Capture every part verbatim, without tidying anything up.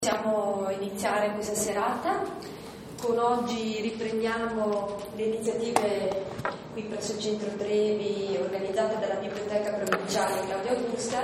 Possiamo iniziare questa serata. Con oggi riprendiamo le iniziative qui presso il Centro Trevi organizzate dalla Biblioteca Provinciale Claudia Augusta.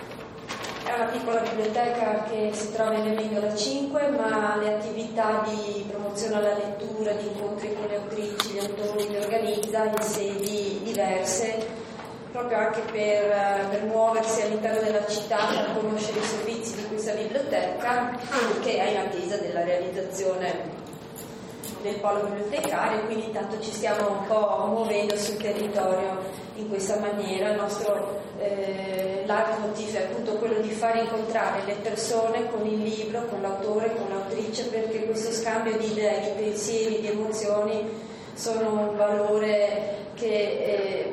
È una piccola biblioteca che si trova in Emilia cinque, ma le attività di promozione alla lettura, di incontri con le autrici, gli autori le organizza in sedi diverse, proprio anche per, per muoversi all'interno della città, per conoscere i servizi di questa biblioteca, che è in attesa della realizzazione del polo bibliotecario. Quindi intanto ci stiamo un po' muovendo sul territorio in questa maniera. Il nostro eh, leitmotiv è appunto quello di far incontrare le persone con il libro, con l'autore, con l'autrice, perché questo scambio di idee, di pensieri, di emozioni sono un valore che eh,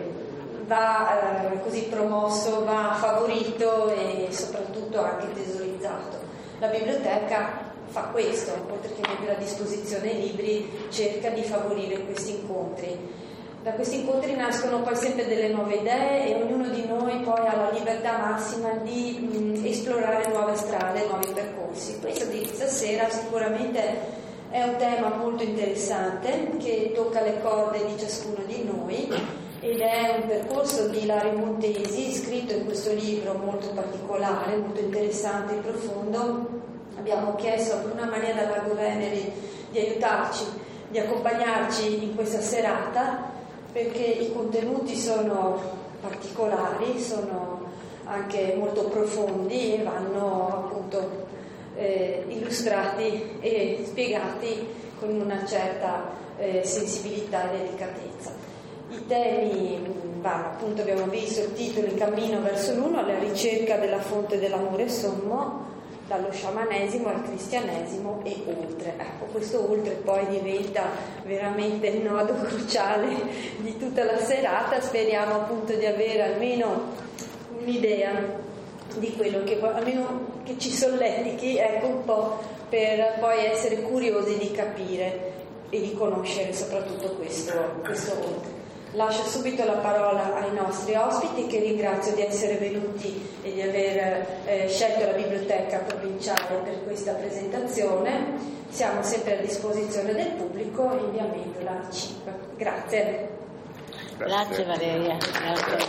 va eh, così promosso, va favorito e soprattutto anche tesorizzato. La biblioteca fa questo, oltre che mettere a disposizione i libri, cerca di favorire questi incontri. Da questi incontri nascono poi sempre delle nuove idee e ognuno di noi poi ha la libertà massima di mh, esplorare nuove strade, nuovi percorsi. Questo di stasera sicuramente è un tema molto interessante che tocca le corde di ciascuno di noi, ed è un percorso di Ilaria Montesi, scritto in questo libro molto particolare, molto interessante e profondo. Abbiamo chiesto a Bruna Maria dalla Goveneri di aiutarci, di accompagnarci in questa serata, perché i contenuti sono particolari, sono anche molto profondi e vanno appunto eh, illustrati e spiegati con una certa eh, sensibilità e delicatezza. I temi vanno, appunto, abbiamo visto il titolo, Il cammino verso l'uno, alla ricerca della fonte dell'amore sommo, dallo sciamanesimo al cristianesimo e oltre. Ecco, questo oltre poi diventa veramente il nodo cruciale di tutta la serata. Speriamo appunto di avere almeno un'idea di quello che, almeno che ci solletichi, ecco, un po', per poi essere curiosi di capire e di conoscere soprattutto questo, questo oltre. Lascio subito la parola ai nostri ospiti, che ringrazio di essere venuti e di aver eh, scelto la Biblioteca Provinciale per questa presentazione. Siamo sempre a disposizione del pubblico in via Mendola cinque. Grazie. Grazie Valeria. Grazie.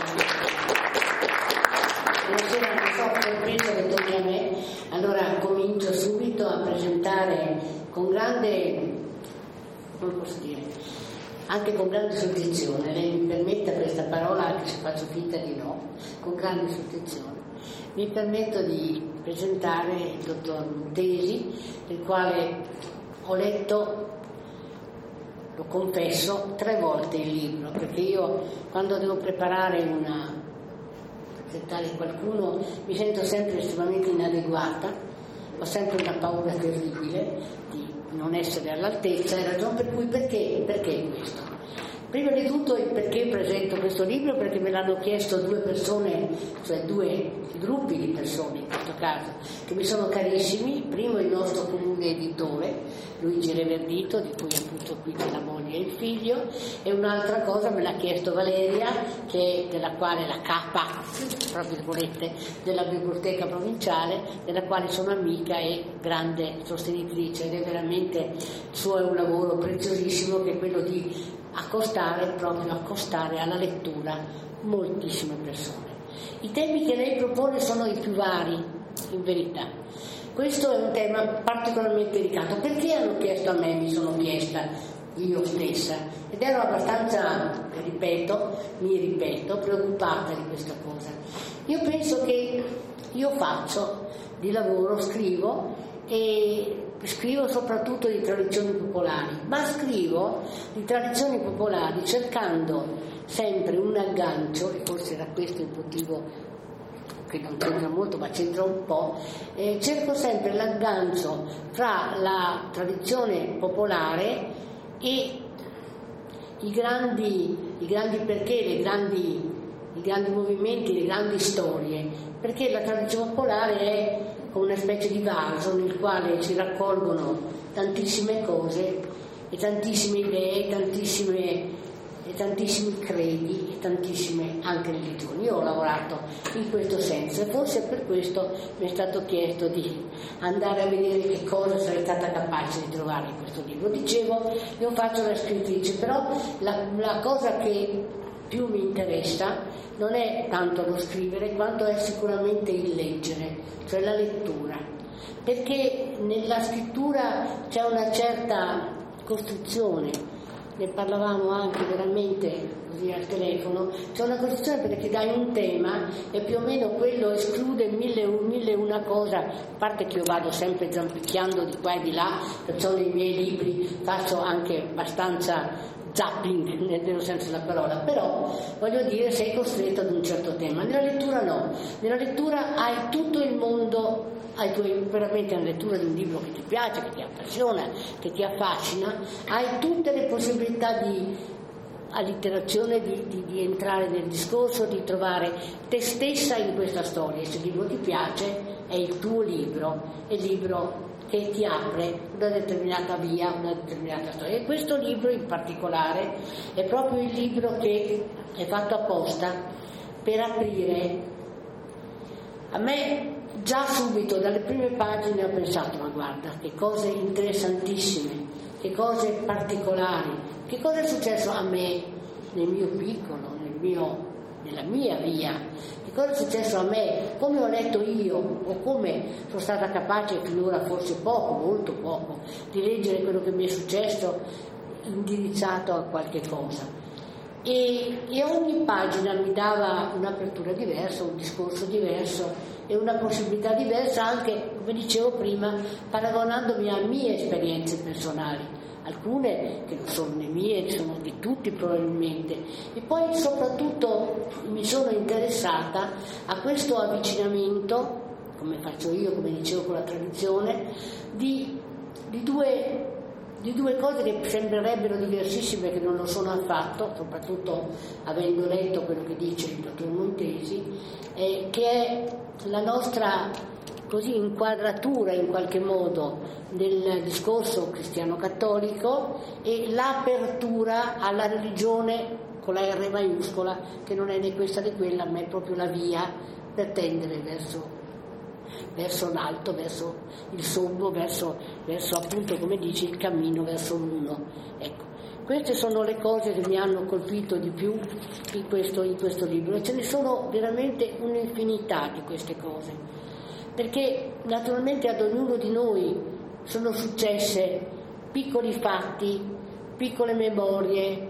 Buonasera, non so, sorpresa che tocca a me. Allora comincio subito a presentare con grande, come posso dire, anche con grande soggezione, lei mi permetta questa parola, anche se faccio finta di no, con grande soggezione, mi permetto di presentare il dottor Montesi, del quale ho letto, lo confesso, tre volte il libro, perché io quando devo preparare una, presentare qualcuno, mi sento sempre estremamente inadeguata, ho sempre una paura terribile di non essere all'altezza, e ragione per cui perché, perché questo? Prima di tutto il perché presento questo libro, perché me l'hanno chiesto due persone, cioè due gruppi di persone in questo caso, che mi sono carissimi. Primo il nostro comune editore, Luigi Reverdito, di cui appunto qui c'è la moglie e il figlio, e un'altra cosa me l'ha chiesto Valeria, che è della quale la capa, tra virgolette, della Biblioteca Provinciale, della quale sono amica e grande sostenitrice, ed è veramente, il suo è un lavoro preziosissimo, che è quello di accostare, proprio accostare alla lettura moltissime persone. I temi che lei propone sono i più vari, in verità. Questo è un tema particolarmente delicato. Perché hanno chiesto a me, mi sono chiesta io stessa, ed ero abbastanza, ripeto, mi ripeto, preoccupata di questa cosa. Io penso che io faccio di lavoro, scrivo, e scrivo soprattutto di tradizioni popolari, ma scrivo di tradizioni popolari cercando sempre un aggancio, e forse era questo il motivo, che non c'entra molto ma c'entra un po', eh, cerco sempre l'aggancio fra la tradizione popolare e i grandi, i grandi perché, le grandi, i grandi movimenti, le grandi storie, perché la tradizione popolare è come una specie di vaso nel quale si raccolgono tantissime cose e tantissime idee, tantissime e tantissimi credi e tantissime anche religioni. Io ho lavorato in questo senso e forse per questo mi è stato chiesto di andare a vedere che cosa sarei stata capace di trovare in questo libro. Dicevo, io faccio la scrittrice, però la, la cosa che più mi interessa non è tanto lo scrivere quanto è sicuramente il leggere, cioè la lettura, perché nella scrittura c'è una certa costruzione. Ne parlavamo anche veramente così al telefono, c'è una costruzione perché ti dai un tema e più o meno quello esclude mille, mille una cosa, a parte che io vado sempre zampicchiando di qua e di là, perciò nei miei libri faccio anche abbastanza zapping nel vero senso della parola, però voglio dire sei costretto ad un certo tema. Nella lettura no, nella lettura hai tutto il mondo, hai tuoi, veramente una lettura di un libro che ti piace, che ti appassiona, che ti affascina, hai tutte le possibilità di allitterazione, di, di, di entrare nel discorso, di trovare te stessa in questa storia. Se il libro ti piace è il tuo libro, è il libro che ti apre una determinata via, una determinata storia. E questo libro in particolare è proprio il libro che è fatto apposta per aprire. A me già subito dalle prime pagine ho pensato, ma guarda, che cose interessantissime, che cose particolari, che cosa è successo a me nel mio piccolo, nel mio, nella mia via, che cosa è successo a me, come ho letto io o come sono stata capace finora, forse poco, molto poco, di leggere quello che mi è successo indirizzato a qualche cosa. E, e ogni pagina mi dava un'apertura diversa, un discorso diverso e una possibilità diversa, anche, come dicevo prima, paragonandomi a mie esperienze personali, alcune che non sono le mie, sono di tutti probabilmente, e poi soprattutto mi sono interessata a questo avvicinamento, come faccio io, come dicevo con la tradizione, di, di due di due cose che sembrerebbero diversissime, che non lo sono affatto, soprattutto avendo letto quello che dice il dottor Montesi, eh, che è la nostra così inquadratura in qualche modo del discorso cristiano-cattolico e l'apertura alla religione con la R maiuscola, che non è né questa né quella, ma è proprio la via per tendere verso verso l'alto, verso il sommo, verso, verso appunto, come dice, il cammino verso l'uno. Ecco, queste sono le cose che mi hanno colpito di più in questo, in questo libro, e ce ne sono veramente un'infinità di queste cose, perché naturalmente ad ognuno di noi sono successe piccoli fatti, piccole memorie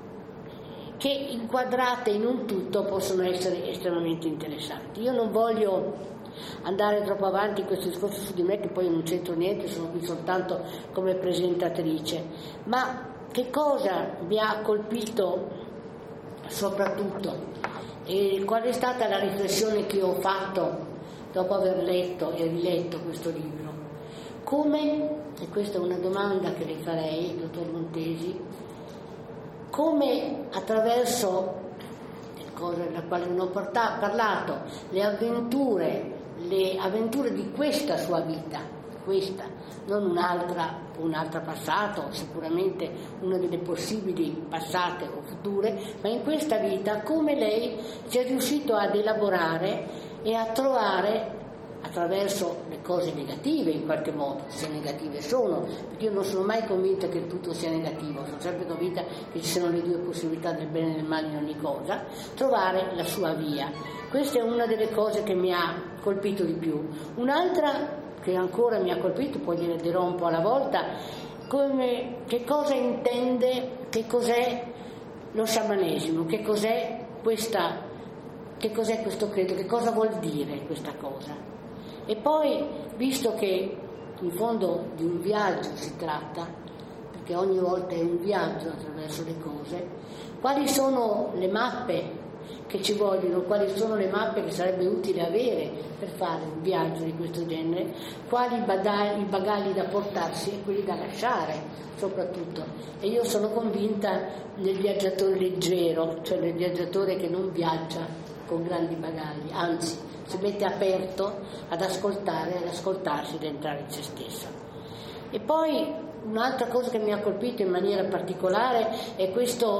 che inquadrate in un tutto possono essere estremamente interessanti. Io non voglio andare troppo avanti in questo discorso su di me, che poi non c'entro niente, sono qui soltanto come presentatrice, ma che cosa mi ha colpito soprattutto e qual è stata la riflessione che ho fatto dopo aver letto e riletto questo libro? Come, e questa è una domanda che le farei, dottor Montesi, come attraverso le cose della quale non ho portato, parlato, le avventure le avventure di questa sua vita, questa, non un'altra, un'altra passata, o sicuramente una delle possibili passate o future, ma in questa vita come lei sia riuscito ad elaborare e a trovare, attraverso le cose negative in qualche modo, se negative sono, perché io non sono mai convinta che tutto sia negativo, sono sempre convinta che ci siano le due possibilità del bene e del male in ogni cosa, trovare la sua via. Questa è una delle cose che mi ha colpito di più. Un'altra che ancora mi ha colpito, poi gliene dirò un po' alla volta, come, che cosa intende, che cos'è lo sciamanesimo, che cos'è questa, che cos'è questo credo, che cosa vuol dire questa cosa. E poi, visto che in fondo di un viaggio si tratta, perché ogni volta è un viaggio attraverso le cose, quali sono le mappe che ci vogliono, quali sono le mappe che sarebbe utile avere per fare un viaggio di questo genere, quali i bagagli, i bagagli da portarsi e quelli da lasciare soprattutto. E io sono convinta del viaggiatore leggero, cioè del viaggiatore che non viaggia con grandi bagagli, anzi si mette aperto ad ascoltare, ad ascoltarsi, ad entrare in se stessa. E poi un'altra cosa che mi ha colpito in maniera particolare è questo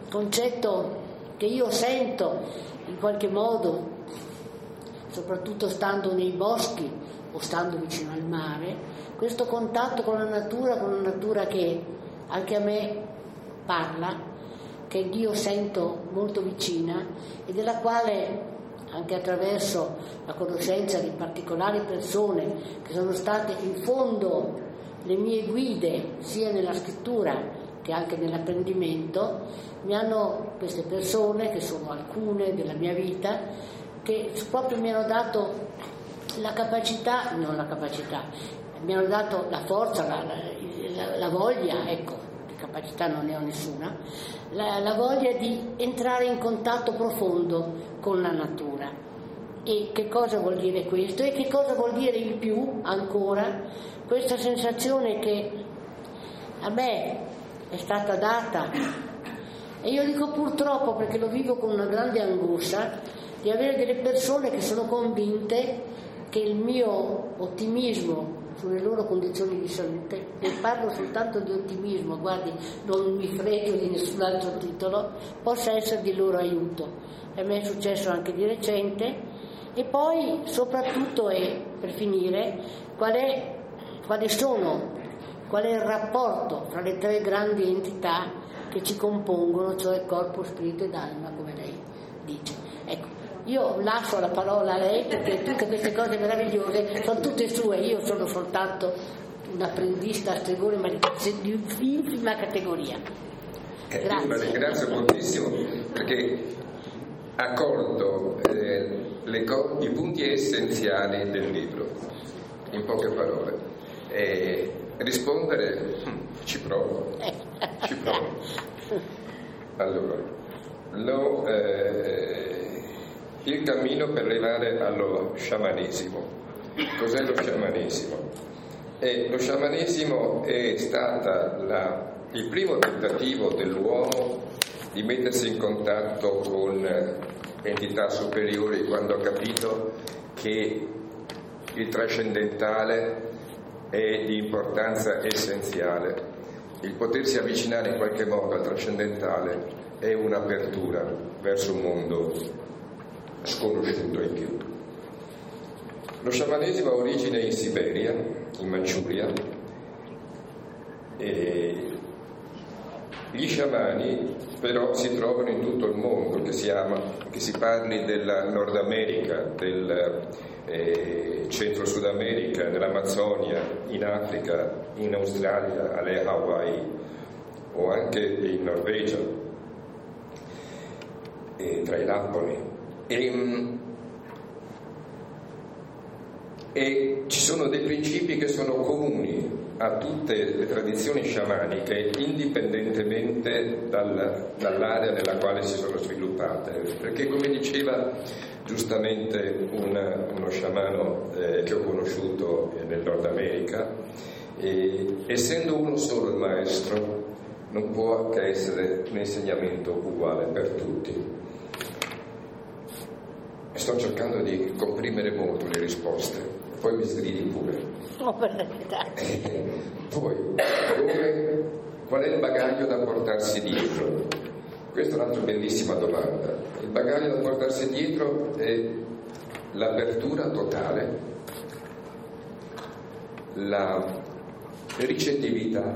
concetto che io sento in qualche modo, soprattutto stando nei boschi o stando vicino al mare, questo contatto con la natura, con una natura che anche a me parla, che io sento molto vicina e della quale, anche attraverso la conoscenza di particolari persone che sono state in fondo le mie guide sia nella scrittura che anche nell'apprendimento, mi hanno, queste persone che sono alcune della mia vita, che proprio mi hanno dato la capacità, non la capacità, mi hanno dato la forza, la, la, la voglia, ecco, capacità non ne ho nessuna, la, la voglia di entrare in contatto profondo con la natura. E che cosa vuol dire questo? E che cosa vuol dire in più ancora questa sensazione che a me è stata data, e io dico purtroppo perché lo vivo con una grande angoscia, di avere delle persone che sono convinte che il mio ottimismo sulle loro condizioni di salute, e parlo soltanto di ottimismo, guardi, non mi fregio di nessun altro titolo, possa essere di loro aiuto. A me è successo anche di recente. E poi soprattutto, e per finire, qual è, quali sono, qual è il rapporto fra le tre grandi entità che ci compongono, cioè corpo, spirito ed anima, come lei dice. Ecco, io lascio la parola a lei perché tutte queste cose meravigliose sono tutte sue, io sono soltanto un apprendista stregone, ma di infima categoria. Eh, io la ringrazio moltissimo perché ha colto eh, le co- i punti essenziali del libro, in poche parole. E rispondere, ci provo, ci provo. Allora, lo, eh, il cammino per arrivare allo sciamanesimo. Cos'è lo sciamanesimo? E lo sciamanesimo è stata la, il primo tentativo dell'uomo di mettersi in contatto con entità superiori quando ha capito che il trascendentale è di importanza essenziale. Il potersi avvicinare in qualche modo al trascendentale è un'apertura verso un mondo sconosciuto in più. Lo sciamanesimo ha origine in Siberia, in Manciuria, e gli sciamani però si trovano in tutto il mondo, che si, ama, che si parli della Nord America, del eh, Centro-Sud America, dell'Amazzonia, in Africa, in Australia, alle Hawaii o anche in Norvegia, e tra i Lapponi. E, e ci sono dei principi che sono comuni a tutte le tradizioni sciamaniche, indipendentemente dal, dall'area nella quale si sono sviluppate, perché, come diceva giustamente un, uno sciamano eh, che ho conosciuto nel Nord America, eh, essendo uno solo il maestro non può che essere un insegnamento uguale per tutti. Sto cercando di comprimere molto le risposte, poi mi sgridi pure. Oh, per verità. Poi, come, qual è il bagaglio da portarsi dietro? Questa è un'altra bellissima domanda. Il bagaglio da portarsi dietro è l'apertura totale, la ricettività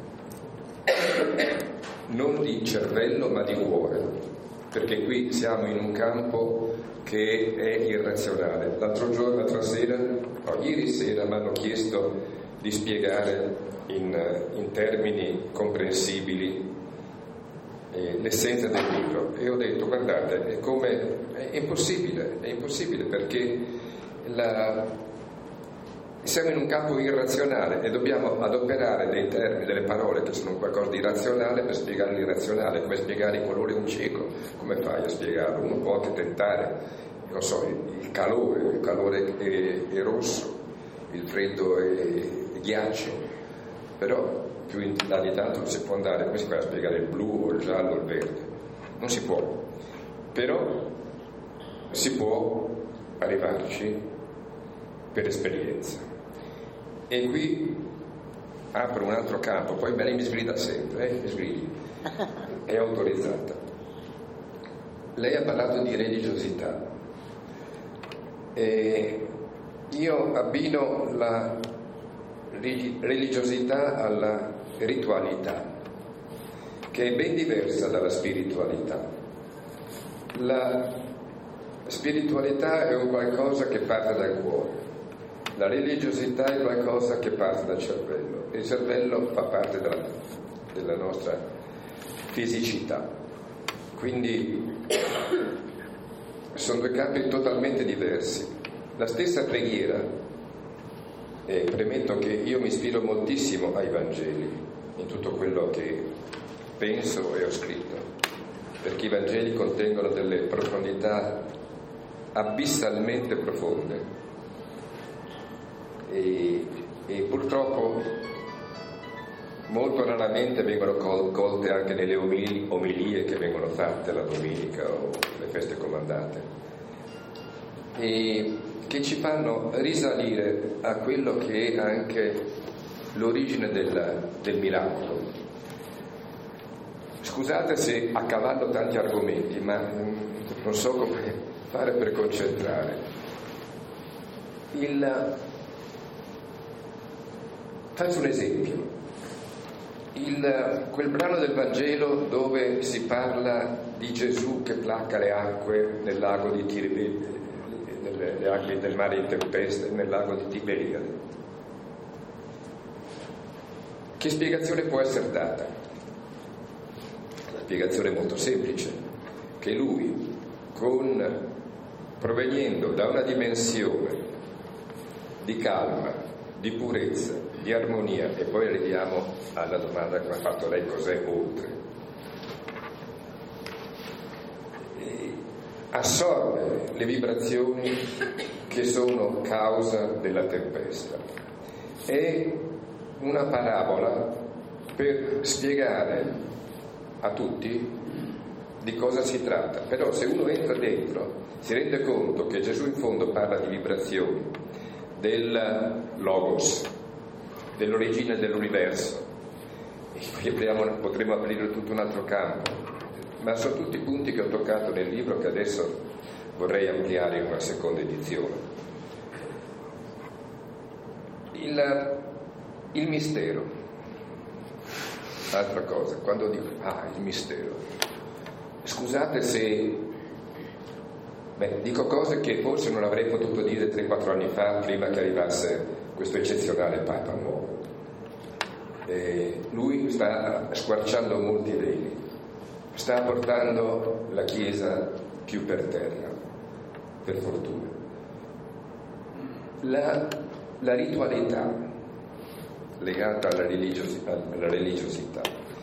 non di cervello ma di cuore, perché qui siamo in un campo che è irrazionale. L'altro giorno, l'altra sera, no, ieri sera mi hanno chiesto di spiegare in, in termini comprensibili eh, l'essenza del libro, e ho detto: guardate, è come è impossibile, è impossibile perché la, siamo in un campo irrazionale e dobbiamo adoperare dei termini, delle parole che sono qualcosa di irrazionale per spiegare l'irrazionale. Come spiegare il colore di un cieco? Come fai a spiegarlo? Uno può anche tentare, non so, il, il calore, il calore è, è rosso, il freddo è, è ghiaccio, però più in là di tanto non si può andare. Come si fa a spiegare il blu o il giallo o il verde? Non si può, però si può arrivarci per esperienza. E qui apro un altro campo, poi me ne mi sgrida sempre, eh? mi sgridi. è autorizzata. Lei ha parlato di religiosità e io abbino la religiosità alla ritualità, che è ben diversa dalla spiritualità. La spiritualità è un qualcosa che parte dal cuore, la religiosità è qualcosa che parte dal cervello, e il cervello fa parte della, della nostra fisicità. Quindi sono due campi totalmente diversi. La stessa preghiera, e premetto che io mi ispiro moltissimo ai Vangeli in tutto quello che penso e ho scritto, perché i Vangeli contengono delle profondità abissalmente profonde e, e purtroppo molto raramente vengono col- colte anche nelle omili- omilie che vengono fatte la domenica o le feste comandate, e che ci fanno risalire a quello che è anche l'origine del, del miracolo. Scusate se accavallo tanti argomenti, ma non so come fare per concentrare. Il, faccio un esempio. Il, quel brano del Vangelo dove si parla di Gesù che placca le acque nel lago di Tiberiade, le acque del mare in tempesta, nel lago di Tiberiade. Che spiegazione può essere data? La spiegazione è molto semplice, che lui, con, provenendo da una dimensione di calma, di purezza, di armonia, e poi arriviamo alla domanda che mi ha fatto lei: cos'è oltre? E assorbe le vibrazioni che sono causa della tempesta. È una parabola per spiegare a tutti di cosa si tratta, però se uno entra dentro si rende conto che Gesù in fondo parla di vibrazioni, del logos, dell'origine dell'universo, e qui apriamo, potremo aprire tutto un altro campo, ma sono tutti punti che ho toccato nel libro che adesso vorrei ampliare in una seconda edizione. Il, il mistero, altra cosa, quando dico ah il mistero, scusate se beh, dico cose che forse non avrei potuto dire tre quattro anni fa, prima che arrivasse questo eccezionale Papa nuovo. E lui sta squarciando molti veli, sta portando la Chiesa più per terra, per fortuna. La, la ritualità legata alla religiosità, alla religiosità.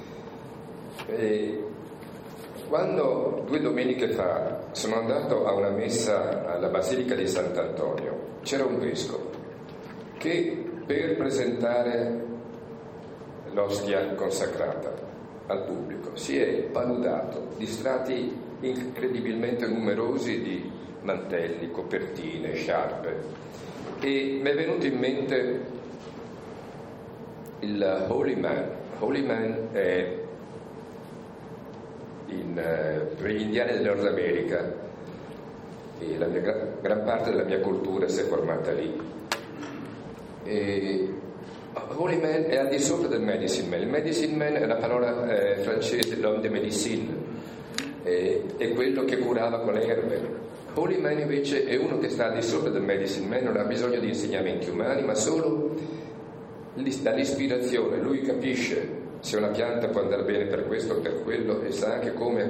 E quando due domeniche fa sono andato a una messa alla Basilica di Sant'Antonio, c'era un vescovo che, per presentare l'ostia consacrata al pubblico, si è paludato di strati incredibilmente numerosi di mantelli, copertine, sciarpe, e mi è venuto in mente il Holy Man. Holy Man è in, eh, per gli indiani del Nord America, e la mia, gran parte della mia cultura si è formata lì. E Holy Man è al di sopra del Medicine Man. Il Medicine Man è una parola eh, francese, l'homme de médecine, è, è quello che curava con le erbe. Holy Man invece è uno che sta al di sopra del Medicine Man, non ha bisogno di insegnamenti umani, ma solo dall'ispirazione. Lui capisce se una pianta può andare bene per questo o per quello, e sa anche come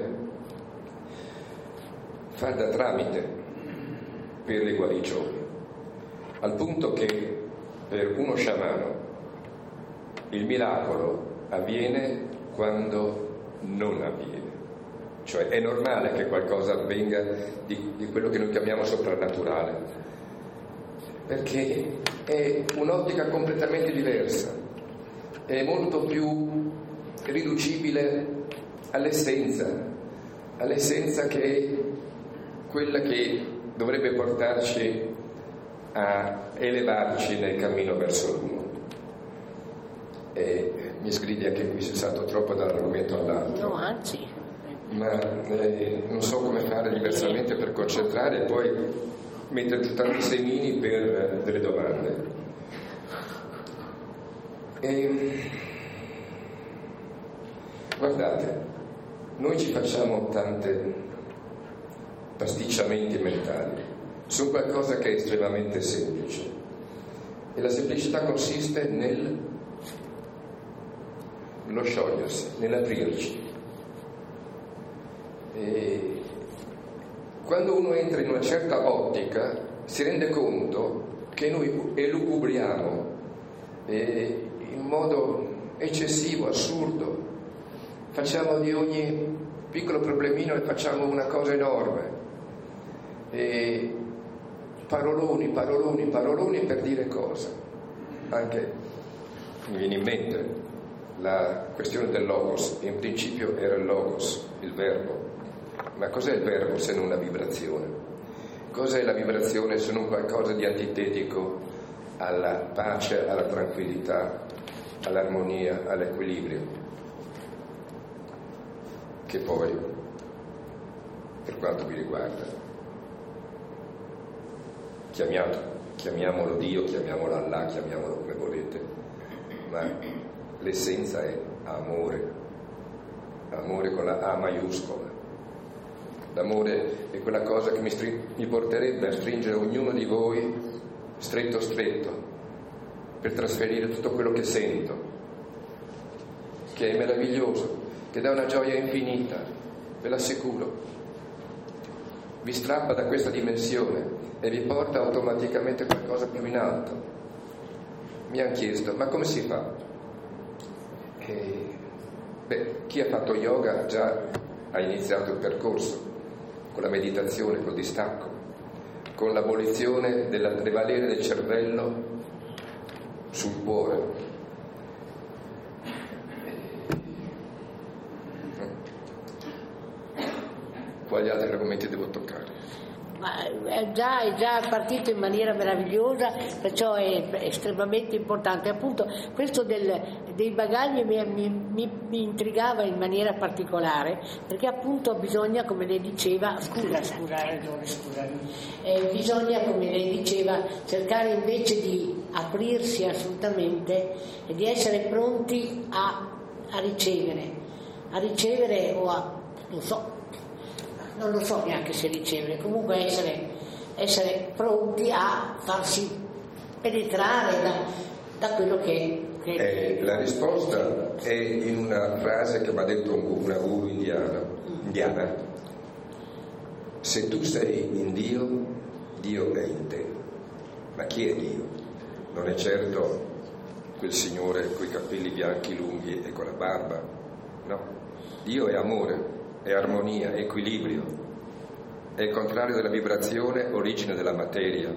far da tramite per le guarigioni, al punto che per uno sciamano il miracolo avviene quando non avviene. Cioè è normale che qualcosa avvenga di, di quello che noi chiamiamo soprannaturale, perché è un'ottica completamente diversa, è molto più riducibile all'essenza, all'essenza che è quella che dovrebbe portarci a elevarci nel cammino verso l'uno. E mi sgridi anche qui, sei stato troppo dall'argomento all'altro. No, anzi. Ma eh, non so come fare diversamente per concentrare e poi mettere tanti semini per eh, delle domande. E, guardate, noi ci facciamo tante pasticciamenti mentali su qualcosa che è estremamente semplice, e la semplicità consiste nel lo sciogliersi, nell'aprirci. E quando uno entra in una certa ottica si rende conto che noi elucubriamo e in modo eccessivo, assurdo, facciamo di ogni piccolo problemino e facciamo una cosa enorme, e paroloni, paroloni, paroloni per dire cosa. Anche mi viene in mente la questione del logos. In principio era il logos, il verbo. Ma cos'è il verbo se non la vibrazione? Cos'è la vibrazione se non qualcosa di antitetico alla pace, alla tranquillità, all'armonia, all'equilibrio? Che poi, per quanto mi riguarda, chiamiamo, chiamiamolo Dio, chiamiamolo Allah, chiamiamolo come volete, ma l'essenza è amore, amore con la A maiuscola. L'amore è quella cosa che mi, string- mi porterebbe a stringere ognuno di voi stretto stretto per trasferire tutto quello che sento, che è meraviglioso, che dà una gioia infinita, ve l'assicuro. Vi strappa da questa dimensione e vi porta automaticamente qualcosa più in alto. Mi hanno chiesto, ma come si fa? E, beh, chi ha fatto yoga già ha iniziato il percorso con la meditazione, col distacco, con l'abolizione del prevalere del cervello sul cuore. Quali altri argomenti devo toccare? Ma è già, è già partito in maniera meravigliosa, perciò è estremamente importante. Appunto questo del, dei bagagli mi, mi, mi, mi intrigava in maniera particolare, perché appunto bisogna, come lei diceva, scusa, scusa, hai ragione, scusami, eh, bisogna, come lei diceva, cercare invece di aprirsi assolutamente e di essere pronti a, a ricevere, a ricevere o a, non so, non lo so neanche se ricevere, comunque essere, essere pronti a farsi penetrare da, da quello che, che eh, la risposta è in una frase che mi ha detto una guru indiana, indiana: se tu sei in Dio, Dio è in te. Ma chi è Dio? Non è certo quel signore coi capelli bianchi lunghi e con la barba, no. Dio è amore, è armonia, è equilibrio, è il contrario della vibrazione, origine della materia,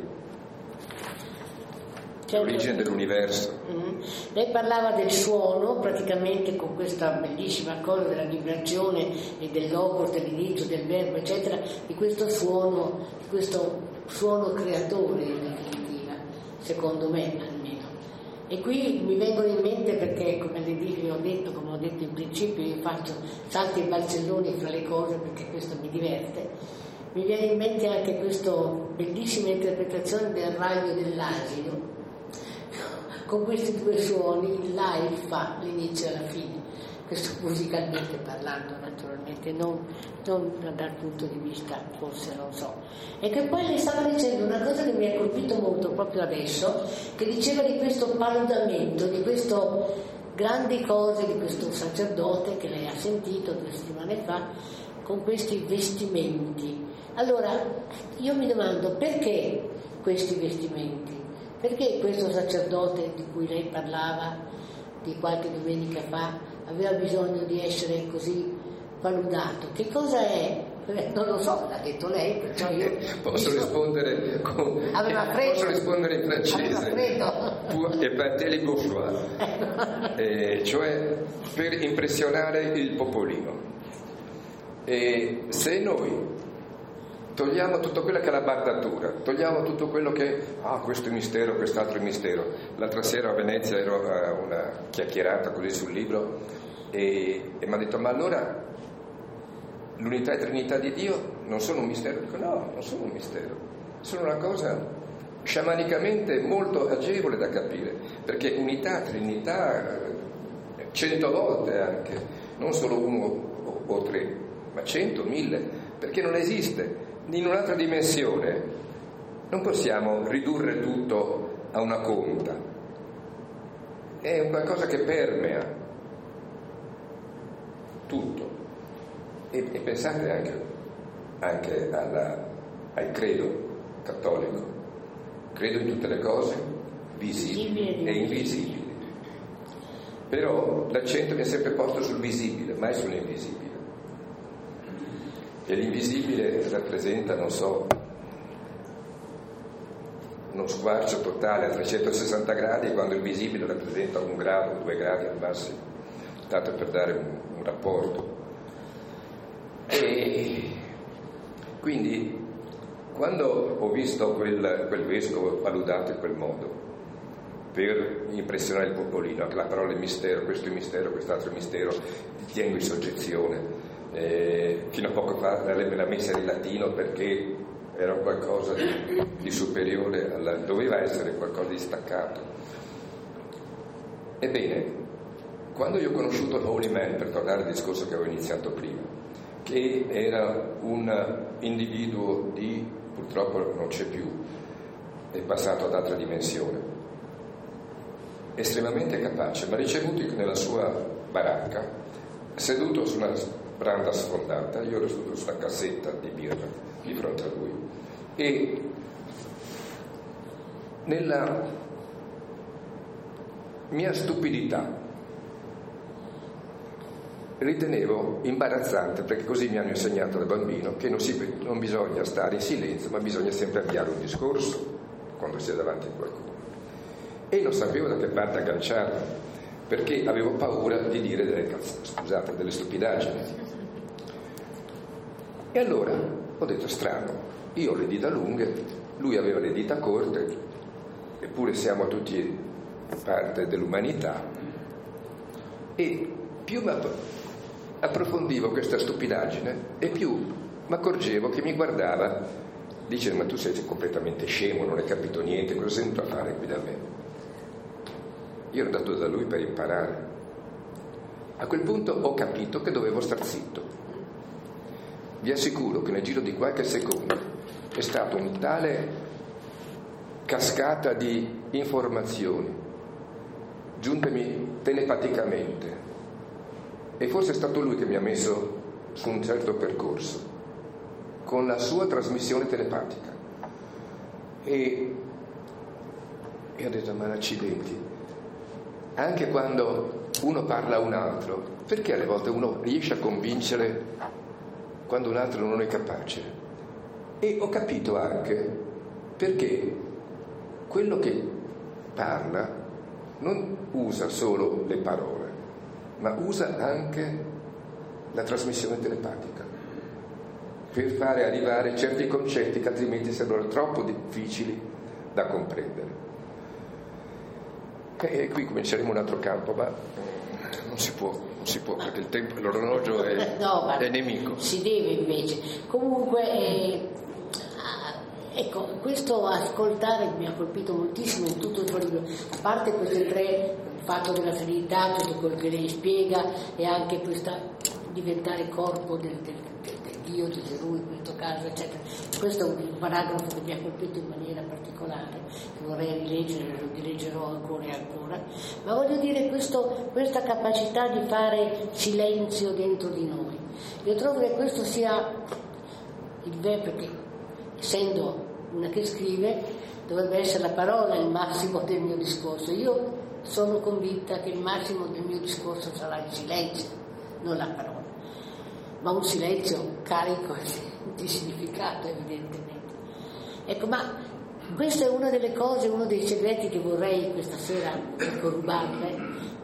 certo. Origine dell'universo. Mm-hmm. Lei parlava del suono, praticamente con questa bellissima cosa della vibrazione e del logos, dell'inizio, del verbo, eccetera, di questo suono, questo suono creatore in definitiva, secondo me almeno. E qui mi vengono in mente, perché come le ho detto, come ho detto in principio, io faccio salti e balzelloni fra le cose perché questo mi diverte, mi viene in mente anche questa bellissima interpretazione del raglio dell'asino, con questi due suoni, il La e il Fa, l'inizio e la fine, questo musicalmente parlando naturalmente, non, non dal punto di vista forse non so. E che poi lei stava dicendo una cosa che mi ha colpito molto proprio adesso, che diceva di questo paludamento, di questo grandi cose di questo sacerdote che lei ha sentito due settimane fa con questi vestimenti. Allora io mi domando, perché questi vestimenti? Perché questo sacerdote di cui lei parlava di qualche domenica fa aveva bisogno di essere così paludato? Che cosa è? Non lo so, l'ha detto lei, perciò io posso rispondere con... aveva freddo. Posso rispondere in francese, pour épater les bourgeois, eh, cioè per impressionare il popolino. E se noi togliamo tutto quello che è la battatura, togliamo tutto quello che ah questo è mistero, quest'altro è mistero. L'altra sera a Venezia ero a una chiacchierata così sul libro e, e mi ha detto ma allora l'unità e trinità di Dio non sono un mistero? Dico no, non sono un mistero, sono una cosa sciamanicamente molto agevole da capire, perché unità, trinità, cento volte anche, non solo uno o, o tre, ma cento, mille, perché non esiste. In un'altra dimensione non possiamo ridurre tutto a una conta, è un qualcosa che permea tutto. E, e pensate anche, anche alla, al credo cattolico. Credo in tutte le cose visibili e invisibili, però l'accento mi è sempre posto sul visibile, mai sull'invisibile, e l'invisibile rappresenta, non so, uno squarcio totale a trecentosessanta gradi, quando il visibile rappresenta un grado, due gradi al massimo, tanto per dare un, un rapporto. E quindi quando ho visto quel, quel vescovo paludato in quel modo per impressionare il popolino, anche la parola è mistero, questo è mistero, quest'altro è mistero, ti tengo in soggezione, eh, fino a poco fa me l'ha messa in latino perché era qualcosa di, di superiore, alla, doveva essere qualcosa di staccato. Ebbene, quando io ho conosciuto l'Holy Man, per tornare al discorso che avevo iniziato prima, che era un individuo di, purtroppo non c'è più, è passato ad altra dimensione, estremamente capace, ma ricevuto nella sua baracca, seduto su una branda sfondata, io ero seduto su una cassetta di birra di fronte a lui, e nella mia stupidità ritenevo imbarazzante, perché così mi hanno insegnato da bambino che non, si, non bisogna stare in silenzio, ma bisogna sempre avviare un discorso quando si è davanti a qualcuno, e non sapevo da che parte agganciarmi, perché avevo paura di dire delle cazzo, scusate, delle stupidaggini. E allora ho detto strano, io ho le dita lunghe, lui aveva le dita corte, eppure siamo tutti parte dell'umanità, e più mi approfondivo questa stupidaggine e più mi accorgevo che mi guardava dicendo: ma tu sei completamente scemo, non hai capito niente, cosa sei venuto a fare qui da me? Io ero andato da lui per imparare. A quel punto ho capito che dovevo star zitto. Vi assicuro che nel giro di qualche secondo è stata un tale cascata di informazioni giuntemi telepaticamente, e forse è stato lui che mi ha messo su un certo percorso con la sua trasmissione telepatica, e, e ho detto: ma accidenti, anche quando uno parla a un altro, perché alle volte uno riesce a convincere quando un altro non è capace? E ho capito anche perché quello che parla non usa solo le parole, ma usa anche la trasmissione telepatica per fare arrivare certi concetti che altrimenti sembrano troppo difficili da comprendere. E qui cominceremo un altro campo, ma non si può, non si può, perché il tempo, l'orologio è, no, guarda, è nemico. Si deve invece. Comunque, eh, ecco, questo ascoltare mi ha colpito moltissimo in tutto il tuo libro, a parte queste tre, il fatto della Trinità, tutto quello che lei spiega, e anche questa diventare corpo del, del, del, del Dio, di Gesù in questo caso, eccetera. Questo è un paragrafo che mi ha colpito in maniera particolare, che vorrei rileggere, lo rileggerò ancora e ancora, ma voglio dire questo, questa capacità di fare silenzio dentro di noi. Io trovo che questo sia il vero, perché essendo una che scrive dovrebbe essere la parola il massimo del mio discorso. Io sono convinta che il massimo del mio discorso sarà il silenzio, non la parola, ma un silenzio carico di significato, evidentemente. Ecco, ma questa è una delle cose, uno dei segreti che vorrei questa sera, ecco, rubarle, ma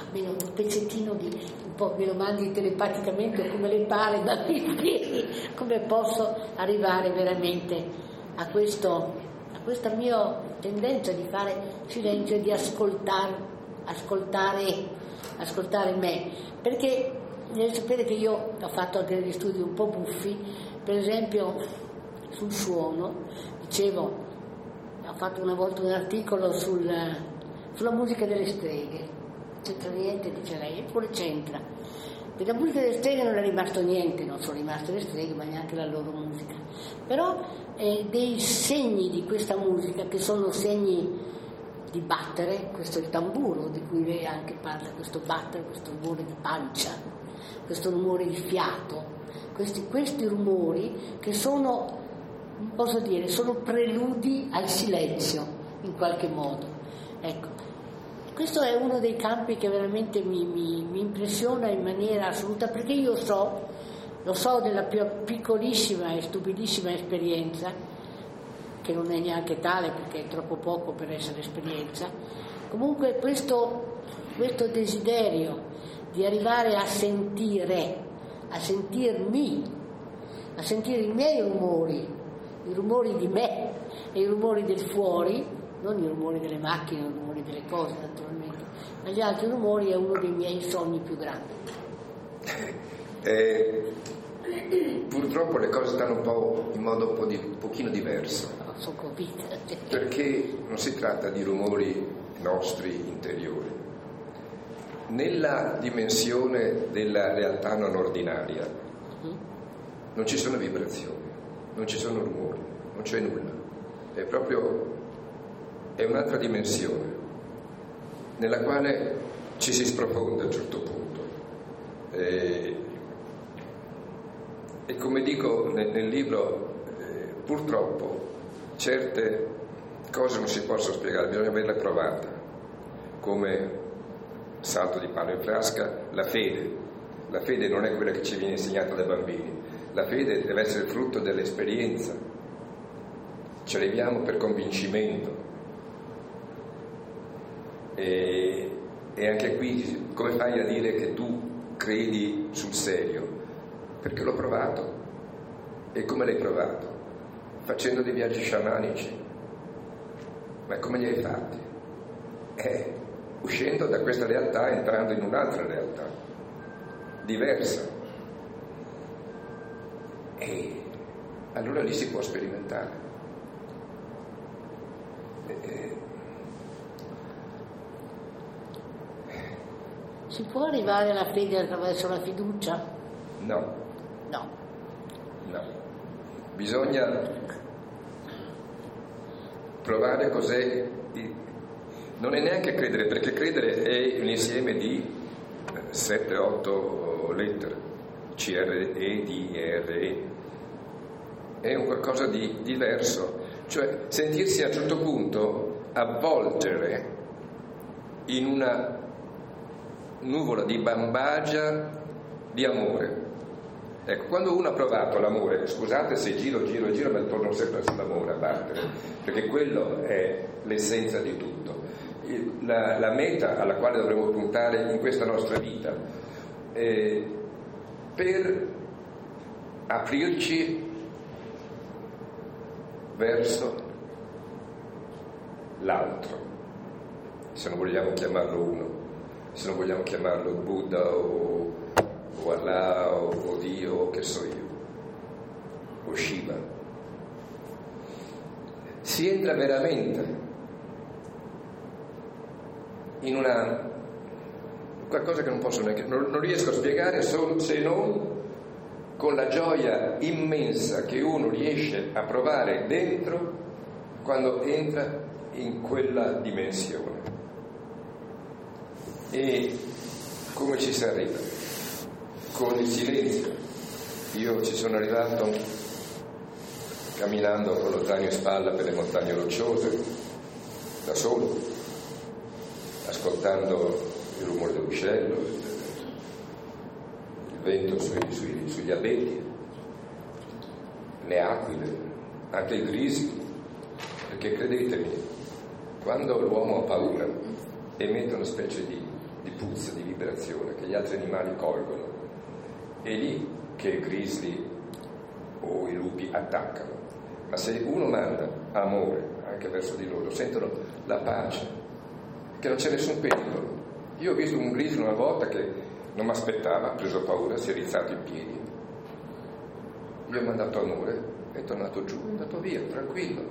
almeno un pezzettino di, un po' me lo mandi telepaticamente come le pare da me, come posso arrivare veramente a questo, a questa mia tendenza di fare silenzio e di ascoltare, ascoltare, ascoltare me, perché nel sapere che io ho fatto anche degli studi un po' buffi, per esempio sul suono, dicevo, ho fatto una volta un articolo sul, sulla musica delle streghe, c'entra niente, dice lei, eppure c'entra. Della musica delle streghe non è rimasto niente, non sono rimaste le streghe, ma neanche la loro musica. Però eh, dei segni di questa musica, che sono segni di battere, questo è il tamburo di cui lei anche parla, questo battere, questo rumore di pancia, questo rumore di fiato, questi, questi rumori che sono, posso dire, sono preludi al silenzio in qualche modo. Ecco, questo è uno dei campi che veramente mi, mi, mi impressiona in maniera assoluta, perché io so, lo so della più piccolissima e stupidissima esperienza, che non è neanche tale perché è troppo poco per essere esperienza, comunque questo, questo desiderio di arrivare a sentire, a sentirmi, a sentire i miei rumori, i rumori di me e i rumori del fuori, non i rumori delle macchine, i rumori delle cose naturalmente, ma gli altri rumori è uno dei miei sogni più grandi. Eh, purtroppo le cose stanno un po' in modo un, po di, un pochino diverso. No, sono convinta. Perché non si tratta di rumori nostri interiori. Nella dimensione della realtà non ordinaria non ci sono vibrazioni, non ci sono rumori, non c'è nulla. È proprio è un'altra dimensione nella quale ci si sprofonda a un certo punto. E, e come dico nel, nel libro, eh, purtroppo certe cose non si possono spiegare, bisogna averle provate, come salto di palo in frasca, la fede. La fede non è quella che ci viene insegnata dai bambini, la fede deve essere il frutto dell'esperienza, ci arriviamo per convincimento. E, e anche qui come fai a dire che tu credi sul serio? Perché l'ho provato. E come l'hai provato? Facendo dei viaggi sciamanici. Ma come li hai fatti? Eh, uscendo da questa realtà, entrando in un'altra realtà diversa, e allora lì si può sperimentare. E, si può arrivare alla fede attraverso la fiducia? No. No. No. Bisogna provare cos'è. Non è neanche credere, perché credere è un insieme di sette otto lettere, C R E, D, R E. È un qualcosa di diverso, cioè sentirsi a un certo punto avvolgere in una nuvola di bambagia di amore. Ecco, quando uno ha provato l'amore, scusate se giro, giro, giro, ma torno sempre sull'amore a battere, perché quello è l'essenza di tutto. La, la meta alla quale dovremmo puntare in questa nostra vita, eh, per aprirci verso l'altro, se non vogliamo chiamarlo uno, se non vogliamo chiamarlo Buddha o, o Allah o, o Dio o che so io, o Shiva. Si entra veramente in una qualcosa che non posso neanche, non, non riesco a spiegare solo, se non con la gioia immensa che uno riesce a provare dentro quando entra in quella dimensione. E come ci si arriva? Con il silenzio. Io ci sono arrivato camminando con lo zaino in spalla per le montagne rocciose, da solo, ascoltando il rumore dell'uccello, il, il vento sui, sui, sugli abeti, le aquile, anche il grisi, perché credetemi, quando l'uomo ha paura emette una specie di, di di puzza, di vibrazione che gli altri animali colgono. È lì che il grizzly o i lupi attaccano. Ma se uno manda amore anche verso di loro, sentono la pace, che non c'è nessun pericolo. Io ho visto un grizzly una volta che non mi aspettava, ha preso paura, si è rizzato in piedi, gli ho mandato amore, è tornato giù, è andato via, tranquillo.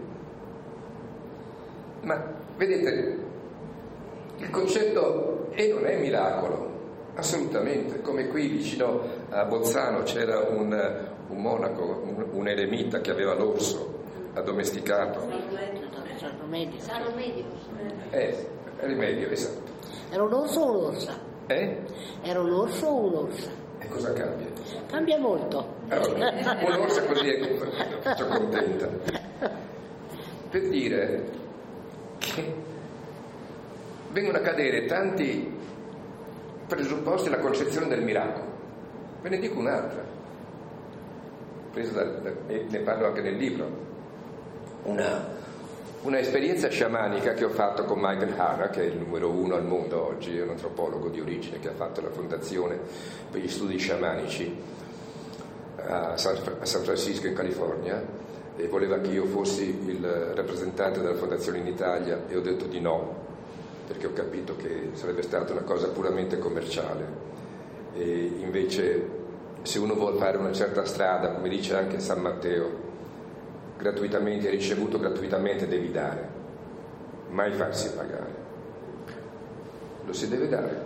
Ma vedete, il concetto e non è miracolo, assolutamente. Come qui vicino a Bolzano c'era un, un monaco, un, un eremita che aveva l'orso addomesticato. San Remedio. San Remedio. Eh, rimedio, esatto. Era un orso o un'orsa? Eh? Era un orso o un'orsa? E cosa cambia? Cambia molto. Allora, un'orsa così è che faccio contenta. Per dire che vengono a cadere tanti presupposti alla concezione del miracolo. Ve ne dico un'altra, presa da, da, e ne parlo anche nel libro. Una, una esperienza sciamanica che ho fatto con Michael Hara, che è il numero uno al mondo oggi, è un antropologo di origine che ha fatto la fondazione per gli studi sciamanici a San, a San Francisco in California, e voleva che io fossi il rappresentante della fondazione in Italia, e ho detto di no, perché ho capito che sarebbe stata una cosa puramente commerciale. E invece, se uno vuole fare una certa strada, come dice anche San Matteo, gratuitamente, ricevuto gratuitamente, devi dare, mai farsi pagare, lo si deve dare.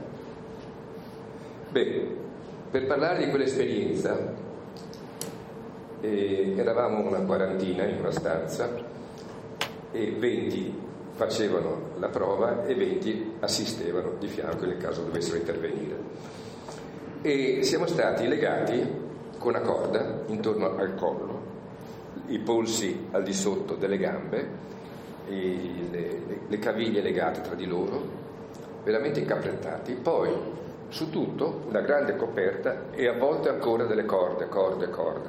Bene, per parlare di quell'esperienza, eh, eravamo una quarantina in una stanza e venti facevano la prova e venti assistevano di fianco nel caso dovessero intervenire, e siamo stati legati con una corda intorno al collo, i polsi al di sotto delle gambe, e le, le, le caviglie legate tra di loro, veramente incapprettati, poi su tutto una grande coperta e a volte ancora delle corde, corde, corde.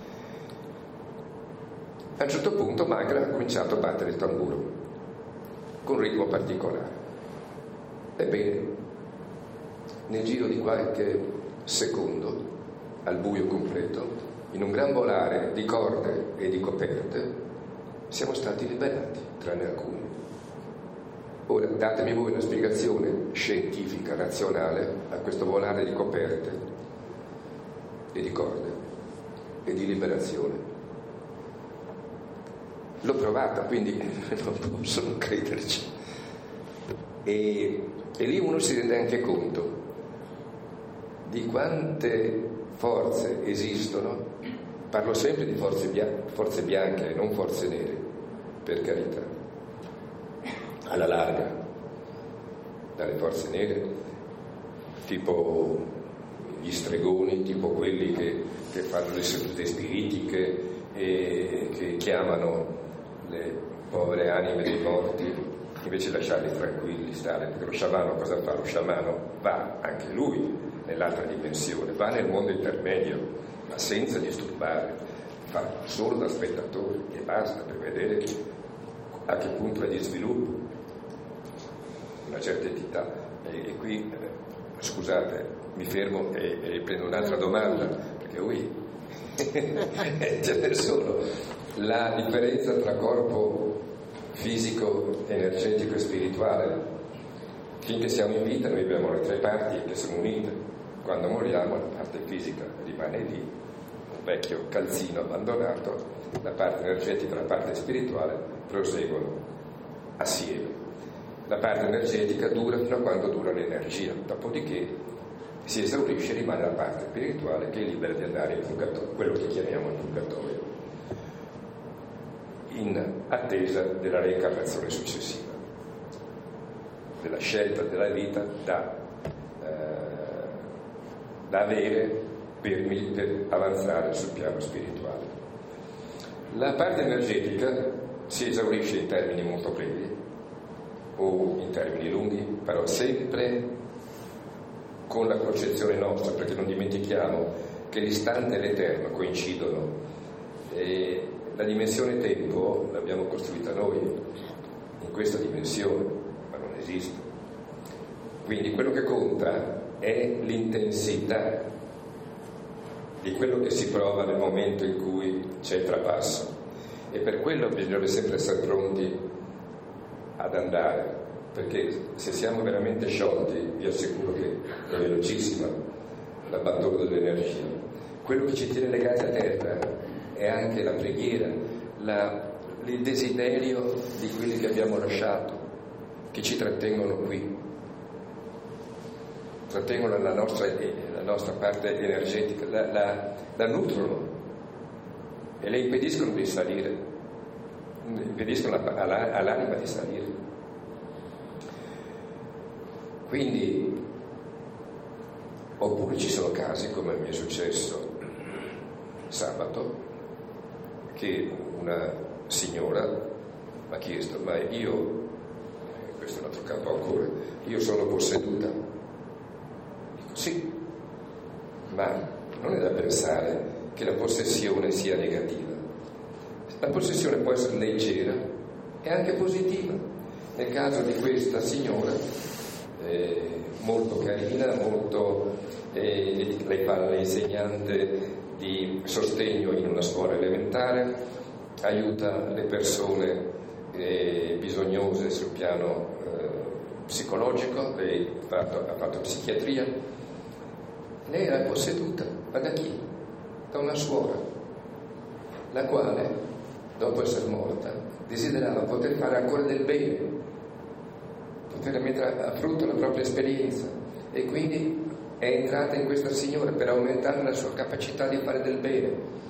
A un certo punto Michael ha cominciato a battere il tamburo con un ritmo particolare. Ebbene, nel giro di qualche secondo, al buio completo, in un gran volare di corde e di coperte, siamo stati liberati, tranne alcuni. Ora, datemi voi una spiegazione scientifica, razionale, a questo volare di coperte e di corde e di liberazione. L'ho provata, quindi non posso non crederci. E, e lì uno si rende anche conto di quante forze esistono. Parlo sempre di forze, bian- forze bianche e non forze nere, per carità, alla larga. Dalle forze nere, tipo gli stregoni, tipo quelli che, che fanno le sedute spiritiche e che chiamano le povere anime dei morti, invece di lasciarli tranquilli stare, perché lo sciamano cosa fa? Lo sciamano va anche lui nell'altra dimensione, va nel mondo intermedio, ma senza disturbare, fa solo da spettatore e basta, per vedere a che punto è di sviluppo una certa entità. E, e qui eh, scusate, mi fermo e, e prendo un'altra domanda, perché qui ce n'è solo. La differenza tra corpo fisico, energetico e spirituale. Finché siamo in vita noi abbiamo le tre parti che sono unite. Quando moriamo la parte fisica rimane lì, un vecchio calzino abbandonato, la parte energetica e la parte spirituale proseguono assieme. La parte energetica dura fino a quando dura l'energia, dopodiché si esaurisce e rimane la parte spirituale che è libera di andare in purgatorio, quello che chiamiamo il purgatorio, in attesa della reincarnazione successiva, della scelta della vita da da avere per, per avanzare sul piano spirituale. La parte energetica si esaurisce in termini molto brevi o in termini lunghi, però sempre con la concezione nostra, perché non dimentichiamo che l'istante e l'eterno coincidono, e la dimensione tempo l'abbiamo costruita noi in questa dimensione, ma non esiste. Quindi quello che conta è l'intensità di quello che si prova nel momento in cui c'è il trapasso, e per quello bisogna sempre essere pronti ad andare, perché se siamo veramente sciolti vi assicuro che è velocissima l'abbandono dell'energia. Quello che ci tiene legati a terra è anche la preghiera, la, il desiderio di quelli che abbiamo lasciato, che ci trattengono qui, trattengono la nostra, la nostra parte energetica, la, la, la nutrono e le impediscono di salire, impediscono all'anima di salire. Quindi, oppure ci sono casi, come mi è successo sabato, che una signora mi ha chiesto: ma io, questo è un altro capo ancora, io sono posseduta. Dico sì, ma non è da pensare che la possessione sia negativa. La possessione può essere leggera e anche positiva. Nel caso di questa signora, eh, molto carina, molto, eh, lei fa l'insegnante di sostegno in una scuola elementare, aiuta le persone eh, bisognose sul piano eh, psicologico, lei ha fatto, ha fatto psichiatria. Lei era posseduta, ma da chi? Da una suora, la quale, dopo essere morta, desiderava poter fare ancora del bene, poter mettere a frutto la propria esperienza, e quindi è entrata in questa signora per aumentare la sua capacità di fare del bene,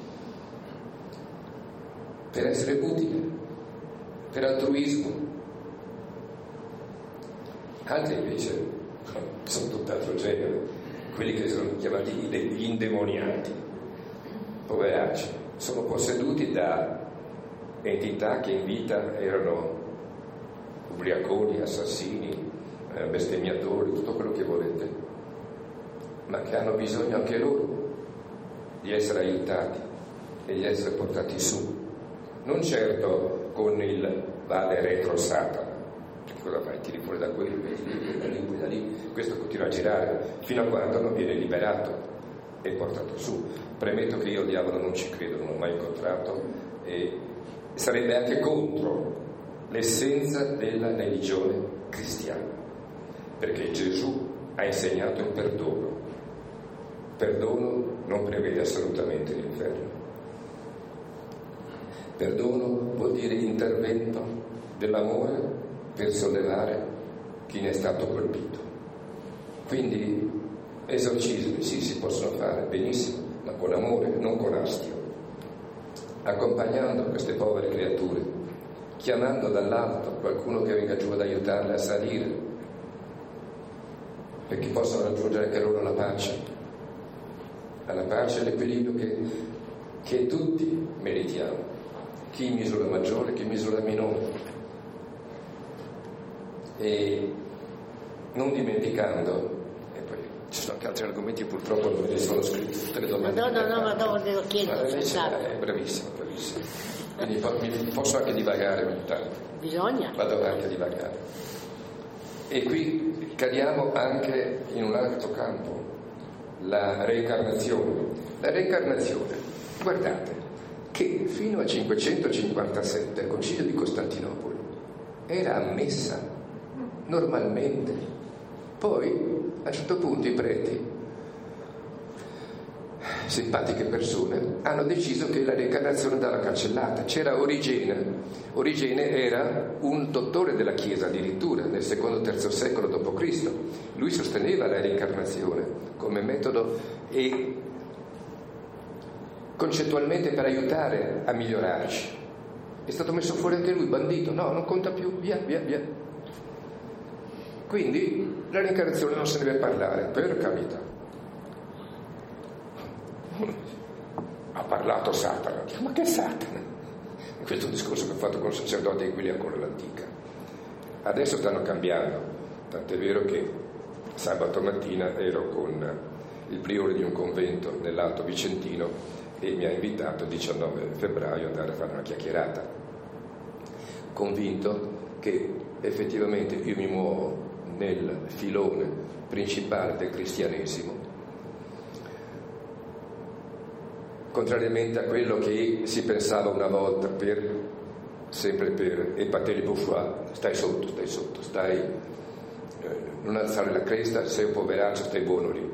per essere utile, per altruismo. Altri invece sono tutt'altro genere, quelli che sono chiamati gli indemoniati, poveracci, sono posseduti da entità che in vita erano ubriaconi, assassini, eh, bestemmiatori, tutto quello che volete, ma che hanno bisogno anche loro di essere aiutati e di essere portati su, non certo con il vale retro Satana. Cosa fai? Tiri fuori da quello, da lì, da lì, questo continua a girare fino a quando non viene liberato e portato su. Premetto che io al diavolo non ci credo, non l'ho mai incontrato, e sarebbe anche contro l'essenza della religione cristiana, perché Gesù ha insegnato il perdono. Perdono non prevede assolutamente l'inferno. Perdono vuol dire intervento dell'amore per sollevare chi ne è stato colpito. Quindi esorcismi sì, si possono fare benissimo, ma con amore, non con astio, accompagnando queste povere creature, chiamando dall'alto qualcuno che venga giù ad aiutarle a salire, perché possano raggiungere anche loro la pace, alla pace e l'equilibrio che, che tutti meritiamo, chi in misura maggiore, chi in misura minore. E non dimenticando, e poi ci sono anche altri argomenti, purtroppo non me ne sono scritti tutte le domande. No, no, no, ma dopo devo chiedere. È bravissima, bravissima. Quindi mi posso anche divagare ogni tanto. Bisogna. Vado anche a divagare. E qui cadiamo anche in un altro campo, la reincarnazione. La reincarnazione, guardate, che fino al cinquecentocinquantasette, al Concilio di Costantinopoli, era ammessa normalmente. Poi a un certo punto i preti, simpatiche persone, hanno deciso che la reincarnazione andava cancellata. C'era Origene. Origene era un dottore della Chiesa addirittura nel secondo terzo secolo dopo Cristo. Lui sosteneva la reincarnazione come metodo e concettualmente per aiutare a migliorarci. È stato messo fuori anche lui, bandito, no, non conta più, via, via, via. Quindi la reincarnazione non se ne deve parlare, per carità. Ha parlato Satana, ma che Satana? Questo è un discorso che ho fatto con il sacerdote, e quelli ancora l'antica. Adesso stanno cambiando, tant'è vero che sabato mattina ero con il priore di un convento nell'Alto Vicentino e mi ha invitato il diciannove febbraio ad andare a fare una chiacchierata, convinto che effettivamente io mi muovo nel filone principale del cristianesimo, contrariamente a quello che si pensava una volta per, sempre per Epaté de Beauvoir: stai sotto, stai sotto, stai, eh, non alzare la cresta, sei un poveraccio, stai buono lì.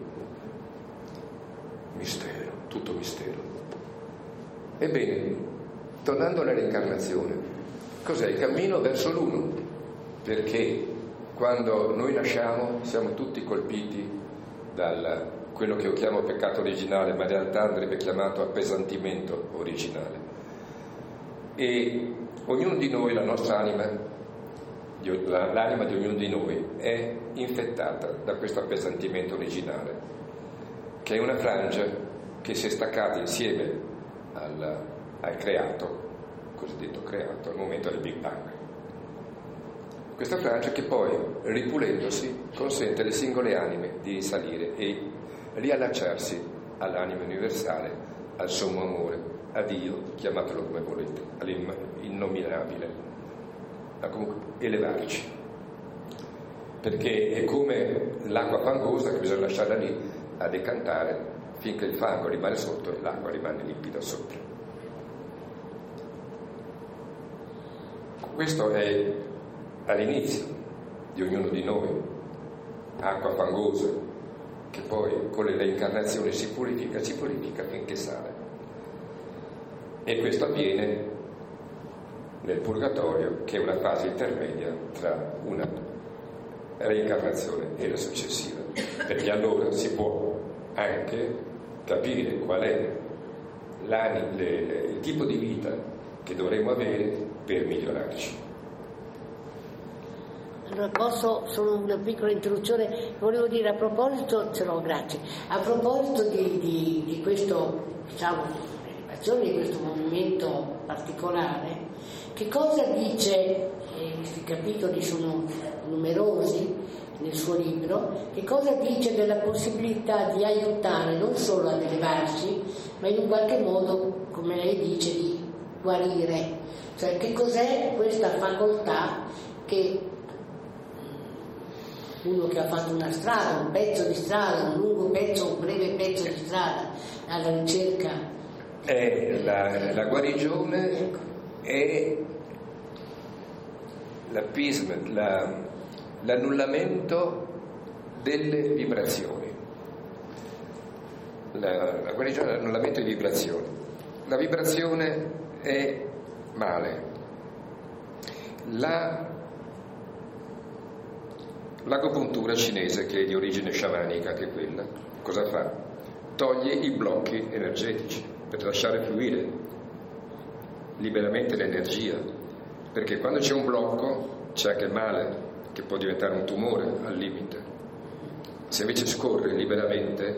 Mistero, tutto mistero. Ebbene, tornando alla reincarnazione, cos'è? Il cammino verso l'uno, perché quando noi nasciamo siamo tutti colpiti da quello che io chiamo peccato originale, ma in realtà andrebbe chiamato appesantimento originale, e ognuno di noi, la nostra anima, l'anima di ognuno di noi è infettata da questo appesantimento originale, che è una frangia che si è staccata insieme al, al creato, cosiddetto creato, al momento del Big Bang. Questa frangia che poi, ripulendosi, consente alle singole anime di risalire e riallacciarsi all'anima universale, al sommo amore, a Dio, chiamatelo come volete, all'innominabile, ma comunque elevarci, perché è come l'acqua fangosa che bisogna lasciarla lì a decantare finché il fango rimane sotto e l'acqua rimane limpida sopra. Questo è all'inizio di ognuno di noi, acqua fangosa che poi con le reincarnazioni si purifica, si purifica finché sale, e questo avviene nel purgatorio, che è una fase intermedia tra una reincarnazione e la successiva, perché allora si può anche capire qual è le, le, il tipo di vita che dovremmo avere per migliorarci. Allora posso, solo una piccola introduzione, volevo dire a proposito, ce l'ho, grazie, a proposito di, di, di questo, diciamo, di questo movimento particolare, che cosa dice, eh, questi capitoli sono numerosi nel suo libro, che cosa dice della possibilità di aiutare non solo ad elevarsi, ma in un qualche modo, come lei dice, di guarire, cioè che cos'è questa facoltà che uno che ha fatto una strada, un pezzo di strada, un lungo pezzo, un breve pezzo di strada alla ricerca. È la, la guarigione, ecco. È l'appeasement, la, l'annullamento delle vibrazioni. La, la guarigione è l'annullamento di vibrazioni. La vibrazione è male. La L'agopuntura cinese, che è di origine sciamanica, che è quella, cosa fa? Toglie i blocchi energetici per lasciare fluire liberamente l'energia, perché quando c'è un blocco c'è anche il male, che può diventare un tumore al limite. Se invece scorre liberamente,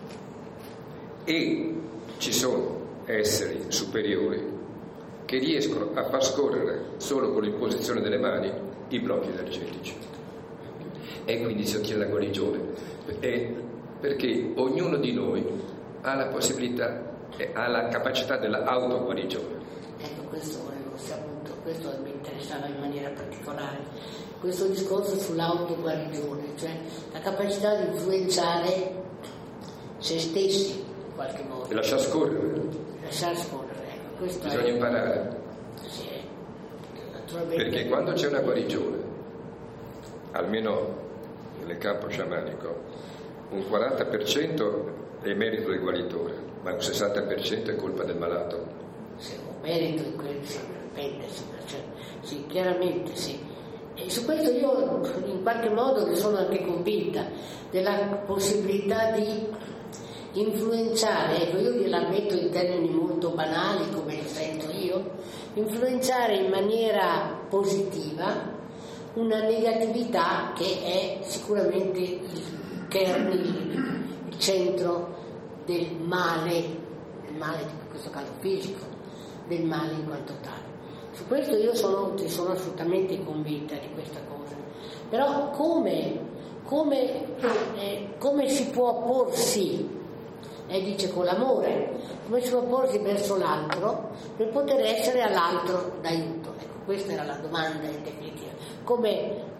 e ci sono esseri superiori che riescono a far scorrere solo con l'imposizione delle mani i blocchi energetici. E quindi si ottiene la guarigione, è perché ognuno di noi ha la possibilità, ha la capacità della autoguarigione. Ecco, questo volevo appunto, questo mi interessava in maniera particolare, questo discorso sull'autoguarigione, cioè la capacità di influenzare se stessi in qualche modo. E lasciar scorrere. Lasciar scorrere, ecco, questo bisogna è... imparare. Sì, naturalmente. Perché quando c'è una guarigione, almeno nel campo sciamanico, un quaranta per cento è merito del guaritore, ma un sessanta per cento è colpa del malato. Sì, un merito in quello che dipende, cioè, sì, chiaramente sì. E su questo io in qualche modo ne sono anche convinta della possibilità di influenzare, ecco, io gliela metto in termini molto banali come li sento io, influenzare in maniera positiva una negatività che è sicuramente il kernel, il centro del male, del male in questo caso fisico, del male in quanto tale. Su questo io sono, sono assolutamente convinta di questa cosa. Però come, come, eh, come si può porsi, lei dice con l'amore, come si può porsi verso l'altro per poter essere all'altro d'aiuto? Ecco, questa era la domanda in definitiva. Come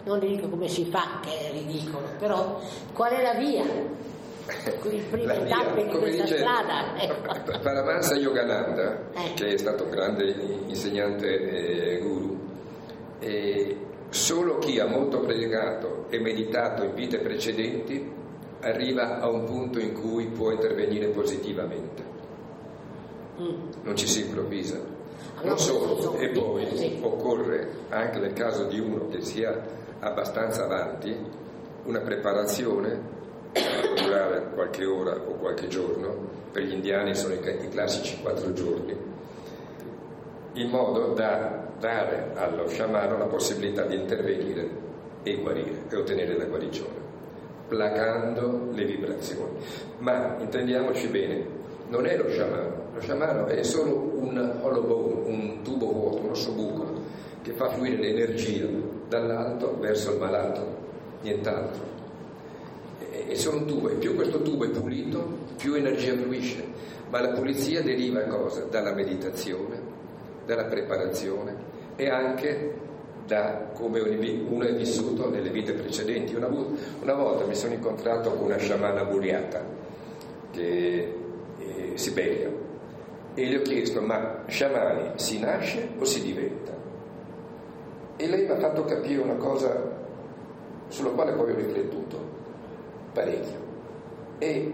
non le dico come si fa, che è ridicolo, però qual è la via? Il primo tappe di questa dice, strada. Ecco. Paramahansa Yogananda, eh. che è stato un grande insegnante eh, guru, e solo chi ha molto predicato e meditato in vite precedenti arriva a un punto in cui può intervenire positivamente. Mm. Non ci si improvvisa. Non solo, e poi sì. occorre, anche nel caso di uno che sia abbastanza avanti, una preparazione che può durare qualche ora o qualche giorno. Per gli indiani sono i, i classici quattro giorni, in modo da dare allo sciamano la possibilità di intervenire e guarire e ottenere la guarigione, placando le vibrazioni. Ma intendiamoci bene, non è lo sciamano, lo sciamano è solo un hollow bone, un tubo vuoto, un ossobuco che fa fluire l'energia dall'alto verso il malato, nient'altro. È solo un tubo, e più questo tubo è pulito, più energia fluisce. Ma la pulizia deriva cosa? Dalla meditazione, dalla preparazione e anche da come uno è vissuto nelle vite precedenti. Una, una volta mi sono incontrato con una sciamana buriata che è Siberia, e le ho chiesto: ma sciamani si nasce o si diventa? E lei mi ha fatto capire una cosa sulla quale poi ho riflettuto parecchio, e,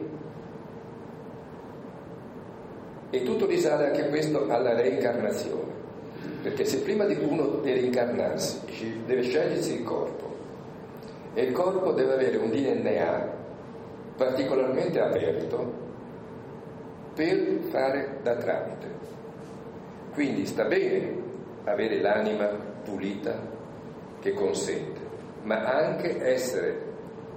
e tutto risale anche questo alla reincarnazione, perché se prima di uno deve incarnarsi deve scegliersi il corpo, e il corpo deve avere un D N A particolarmente aperto per fare da tramite. Quindi sta bene avere l'anima pulita che consente, ma anche essere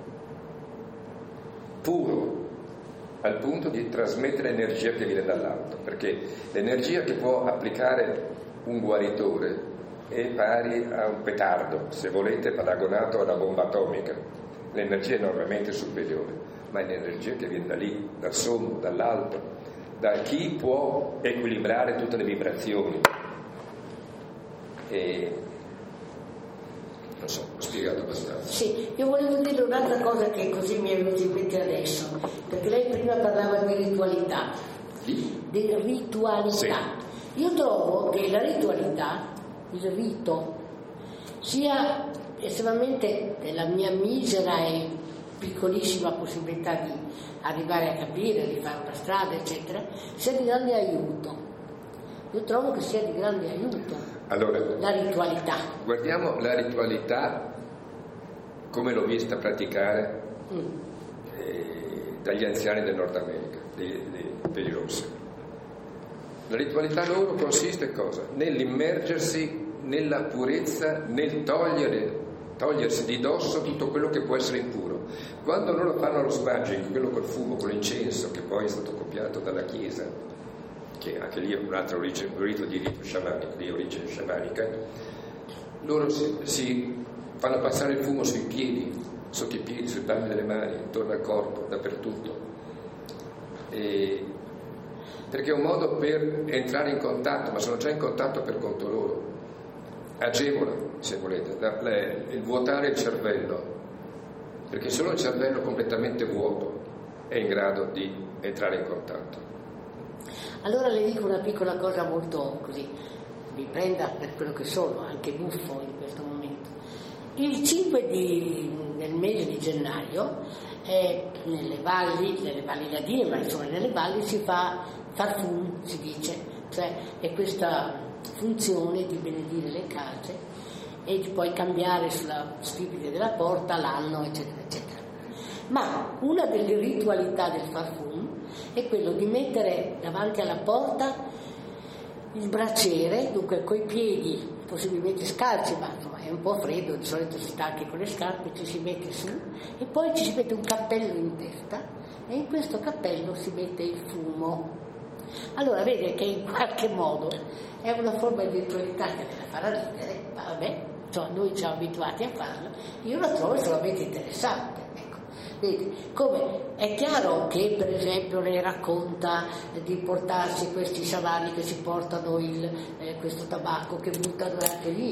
puro al punto di trasmettere energia che viene dall'alto, perché l'energia che può applicare un guaritore è pari a un petardo, se volete paragonato a una bomba atomica. L'energia è enormemente superiore, ma è l'energia che viene da lì, dal sonno, dall'alto, da chi può equilibrare tutte le vibrazioni. E non so, ho spiegato abbastanza. Sì, io volevo dire un'altra cosa che così mi è venuta in mente adesso, perché lei prima parlava di ritualità, Sì. di ritualità. Sì. Io trovo che la ritualità, il rito, sia estremamente, nella mia misera e piccolissima possibilità di arrivare a capire, di fare una strada, eccetera, sia di grande aiuto. Io trovo che sia di grande aiuto. Allora, la ritualità. Guardiamo la ritualità come l'ho vista praticare mm. eh, dagli anziani del Nord America, dei, dei, dei rossi. La ritualità loro consiste in cosa? Nell'immergersi nella purezza, nel togliere, togliersi di dosso tutto quello che può essere impuro. Quando loro fanno lo smudging, quello col fumo, con l'incenso, che poi è stato copiato dalla Chiesa, che anche lì è un altro origine, un rito di rito sciamanico, di origine sciamanica, loro si, si fanno passare il fumo sui piedi, sotto i piedi, sui palmi delle mani, intorno al corpo, dappertutto, e, perché è un modo per entrare in contatto, ma sono già in contatto per conto loro, agevola, se volete, la, la, il vuotare il cervello, perché solo il cervello completamente vuoto è in grado di entrare in contatto. Allora le dico una piccola cosa molto così, mi prenda per quello che sono, anche buffo in questo momento. Il cinque di, del mese di gennaio eh, nelle valli, nelle valli ladine, ma insomma nelle valli si fa farfum, si dice, cioè è questa funzione di benedire le case e di poi cambiare sulla stipite della porta l'anno, eccetera, eccetera. Ma una delle ritualità del farfum è quello di mettere davanti alla porta il braciere, dunque coi piedi possibilmente scalzi, ma insomma è un po' freddo, di solito si sta anche con le scarpe, ci si mette su e poi ci si mette un cappello in testa e in questo cappello si mette il fumo. Allora vede che in qualche modo è una forma di ritualità che deve farà ridere, ma vabbè, cioè, noi ci siamo abituati a farlo, io la trovo estremamente interessante. Vedi, come è chiaro che per esempio lei racconta di portarsi questi sciamani che si portano il, eh, questo tabacco che buttano anche lì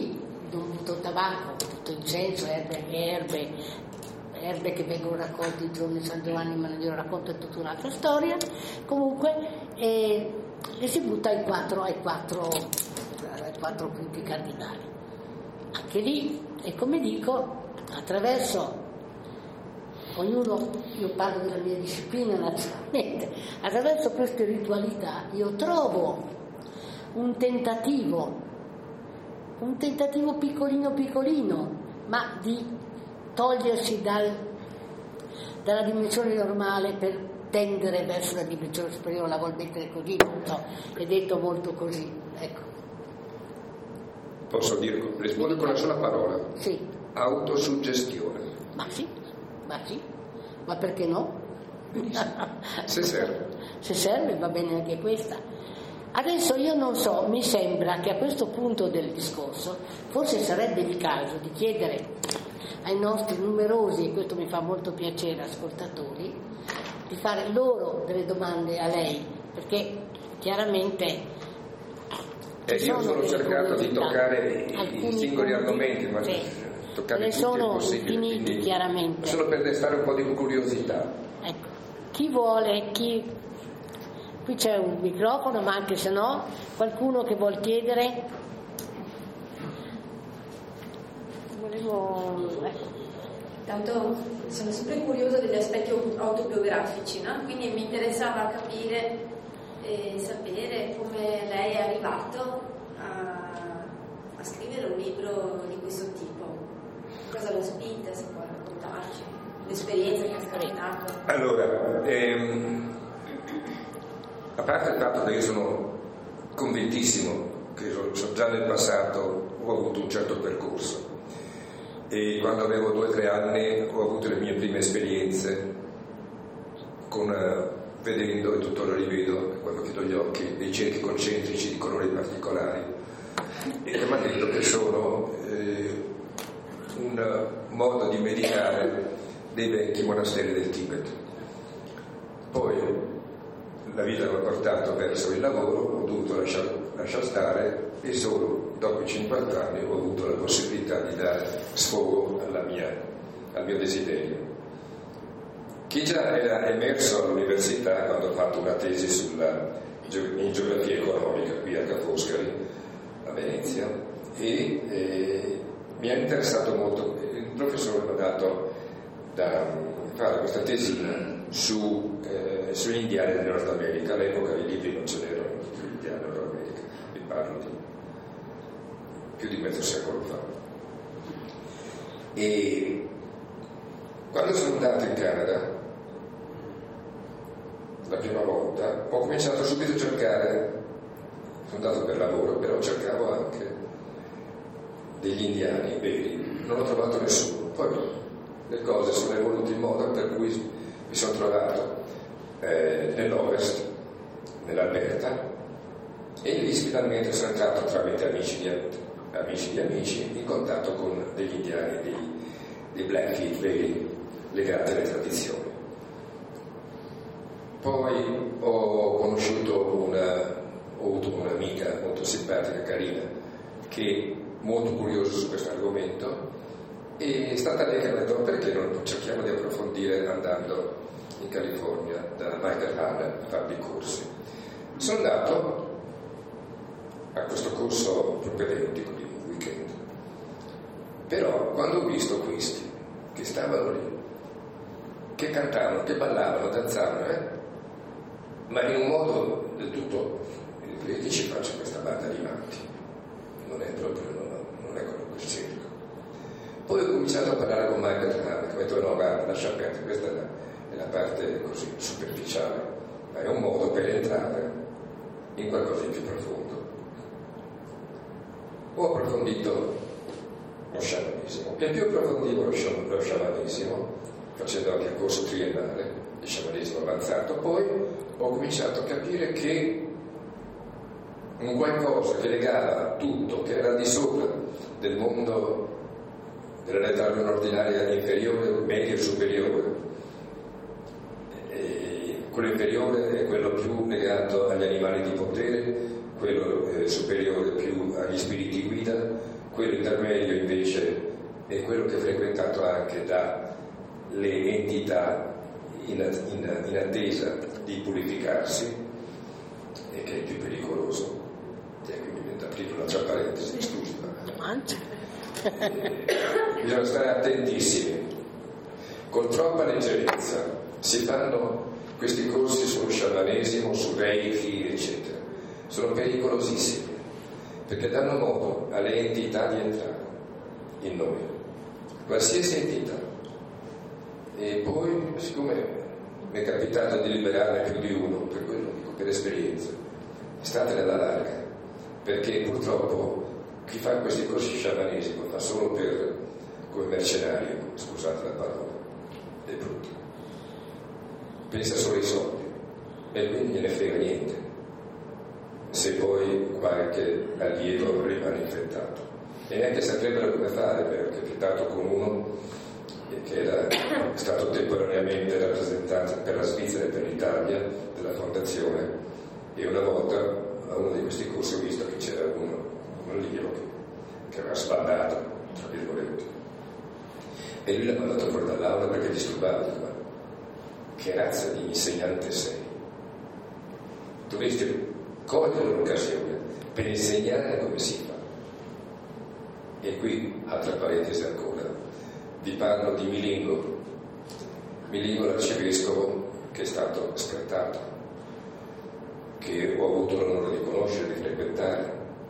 tutto tabacco, tutto incenso, erbe, erbe, erbe che vengono raccolte il giorno di San Giovanni, ma non glielo racconto, è tutta un'altra storia. Comunque eh, le si butta ai quattro, ai quattro, ai quattro punti cardinali. Anche lì, e come dico, attraverso ognuno, io parlo della mia disciplina naturalmente, attraverso queste ritualità io trovo un tentativo, un tentativo piccolino piccolino, ma di togliersi dal, dalla dimensione normale per tendere verso la dimensione superiore, la vuol mettere così, non so, è detto molto così, ecco. Posso dire, rispondo con una sola parola? Sì. Autosuggestione. Ma sì, ma sì, ma perché no? Se serve. Se serve va bene anche questa. Adesso io non so, mi sembra che a questo punto del discorso forse sarebbe il caso di chiedere ai nostri numerosi, e questo mi fa molto piacere, ascoltatori, di fare loro delle domande a lei, perché chiaramente eh, io sono cercato di toccare i singoli argomenti, ma sì, toccare ne tutti sono è possibile, infiniti chiaramente. Solo per destare un po' di curiosità. Ecco, chi vuole, chi... qui c'è un microfono, ma anche se no, qualcuno che vuol chiedere? Volevo... Ecco. Tanto sono sempre curiosa degli aspetti autobiografici, no? Quindi mi interessava capire e sapere come lei è arrivato a, a scrivere un libro di questo tipo. Cosa l'ha spinta, se può raccontarci, l'esperienza che ha scatenato. Allora, ehm, a parte il fatto che io sono convintissimo che so, già nel passato ho avuto un certo percorso, e quando avevo due o tre anni ho avuto le mie prime esperienze con, uh, vedendo, e tuttora li vedo quando chiudo gli occhi, dei cerchi concentrici di colori particolari, e che mi hanno detto che sono eh, un modo di meditare dei vecchi monasteri del Tibet. Poi la vita mi ha portato verso il lavoro, ho dovuto lasciare, lasciar stare, e solo dopo i cinquanta anni ho avuto la possibilità di dare sfogo alla mia, al mio desiderio, che già era emerso all'università quando ho fatto una tesi sulla, in geografia economica qui a Ca' Foscari, a Venezia, e eh, mi ha interessato molto. Il professore mi ha dato da fare questa tesina su, eh, sugli indiani del Nord America. All'epoca i libri non ce n'erano sugli indiani del Nord America, vi parlo di più di mezzo secolo fa. E quando sono andato in Canada la prima volta ho cominciato subito a cercare, sono andato per lavoro, però cercavo anche degli indiani veri, non ho trovato nessuno. Poi le cose sono evolute in modo per cui mi sono trovato eh, nell'Ovest, nell'Alberta, e lì finalmente sono entrato tramite amici di, amici di amici in contatto con degli indiani, dei, dei Blackfeet veri legati alle tradizioni. Poi ho conosciuto una, ho avuto un'amica molto simpatica, carina, che è molto curiosa su questo argomento, e è stata lei che mi ha detto: perché non cerchiamo di approfondire andando in California da Michael Hanna a fare dei corsi. Sono andato a questo corso propedeutico di un weekend, però quando ho visto questi che stavano lì, che cantavano, che ballavano, danzavano, eh? ma in un modo del tutto, che ci faccio questa banda di matti, non è proprio, non, non è quello che cerco. Poi ho cominciato a parlare con Michael Hanna, che mi ha detto: no, guarda, lascia perdere, questa è la, è la parte così superficiale, ma è un modo per entrare in qualcosa di più profondo. Ho approfondito lo sciamanesimo, e più approfondivo lo, sciam- lo sciamanesimo, facendo anche il corso triennale di sciamanesimo avanzato, poi ho cominciato a capire che un qualcosa che legava tutto, che era al di sopra del mondo della realtà non ordinaria inferiore, media e superiore, e quello inferiore è quello più legato agli animali di potere, quello eh, superiore più agli spiriti guida, quello intermedio invece è quello che è frequentato anche dalle entità in, in, in attesa di purificarsi, e che è il più pericoloso. E quindi diventa aprirlo una parentesi, scusi, ma eh, bisogna stare attentissimi. Con troppa leggerezza si fanno questi corsi sullo sciamanesimo, su Reiki, eccetera. Sono pericolosissimi, perché danno modo alle entità di entrare in noi, qualsiasi entità. E poi, siccome mi è capitato di liberarne più di uno, per quello dico, per esperienza, state nella larga, perché purtroppo chi fa questi corsi sciamanesimo fa solo per, come mercenario, scusate la parola, è brutto, pensa solo ai soldi e quindi gliene frega niente se poi qualche allievo rimane infettato, e neanche saprebbero come fare, perché ho infettato con uno che era stato temporaneamente rappresentante per la Svizzera e per l'Italia della fondazione, e una volta a uno di questi corsi ho visto che c'era uno, un allievo che, che aveva sbandato, tra virgolette, e lui l'ha mandato fuori dall'aula perché disturbava. Dico, che razza di insegnante sei? Dovresti cogliere l'occasione per insegnare come si fa. E qui, altra parentesi ancora, vi parlo di Milingo, Milingo l'arcivescovo che è stato scartato, che ho avuto l'onore di conoscere, di frequentare.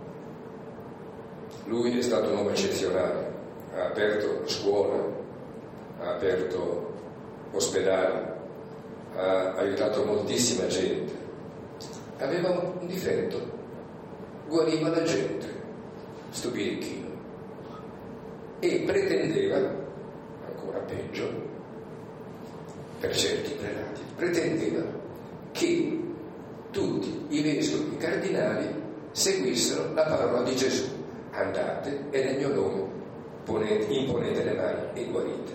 Lui è stato un uomo eccezionale, ha aperto scuole, ha aperto ospedali, ha aiutato moltissima gente. Aveva un difetto, guariva la gente, sto birichino, e pretendeva, ancora peggio, per certi prelati, pretendeva che tutti i vescovi cardinali seguissero la parola di Gesù: andate e nel mio nome ponete, imponete le mani e guarite.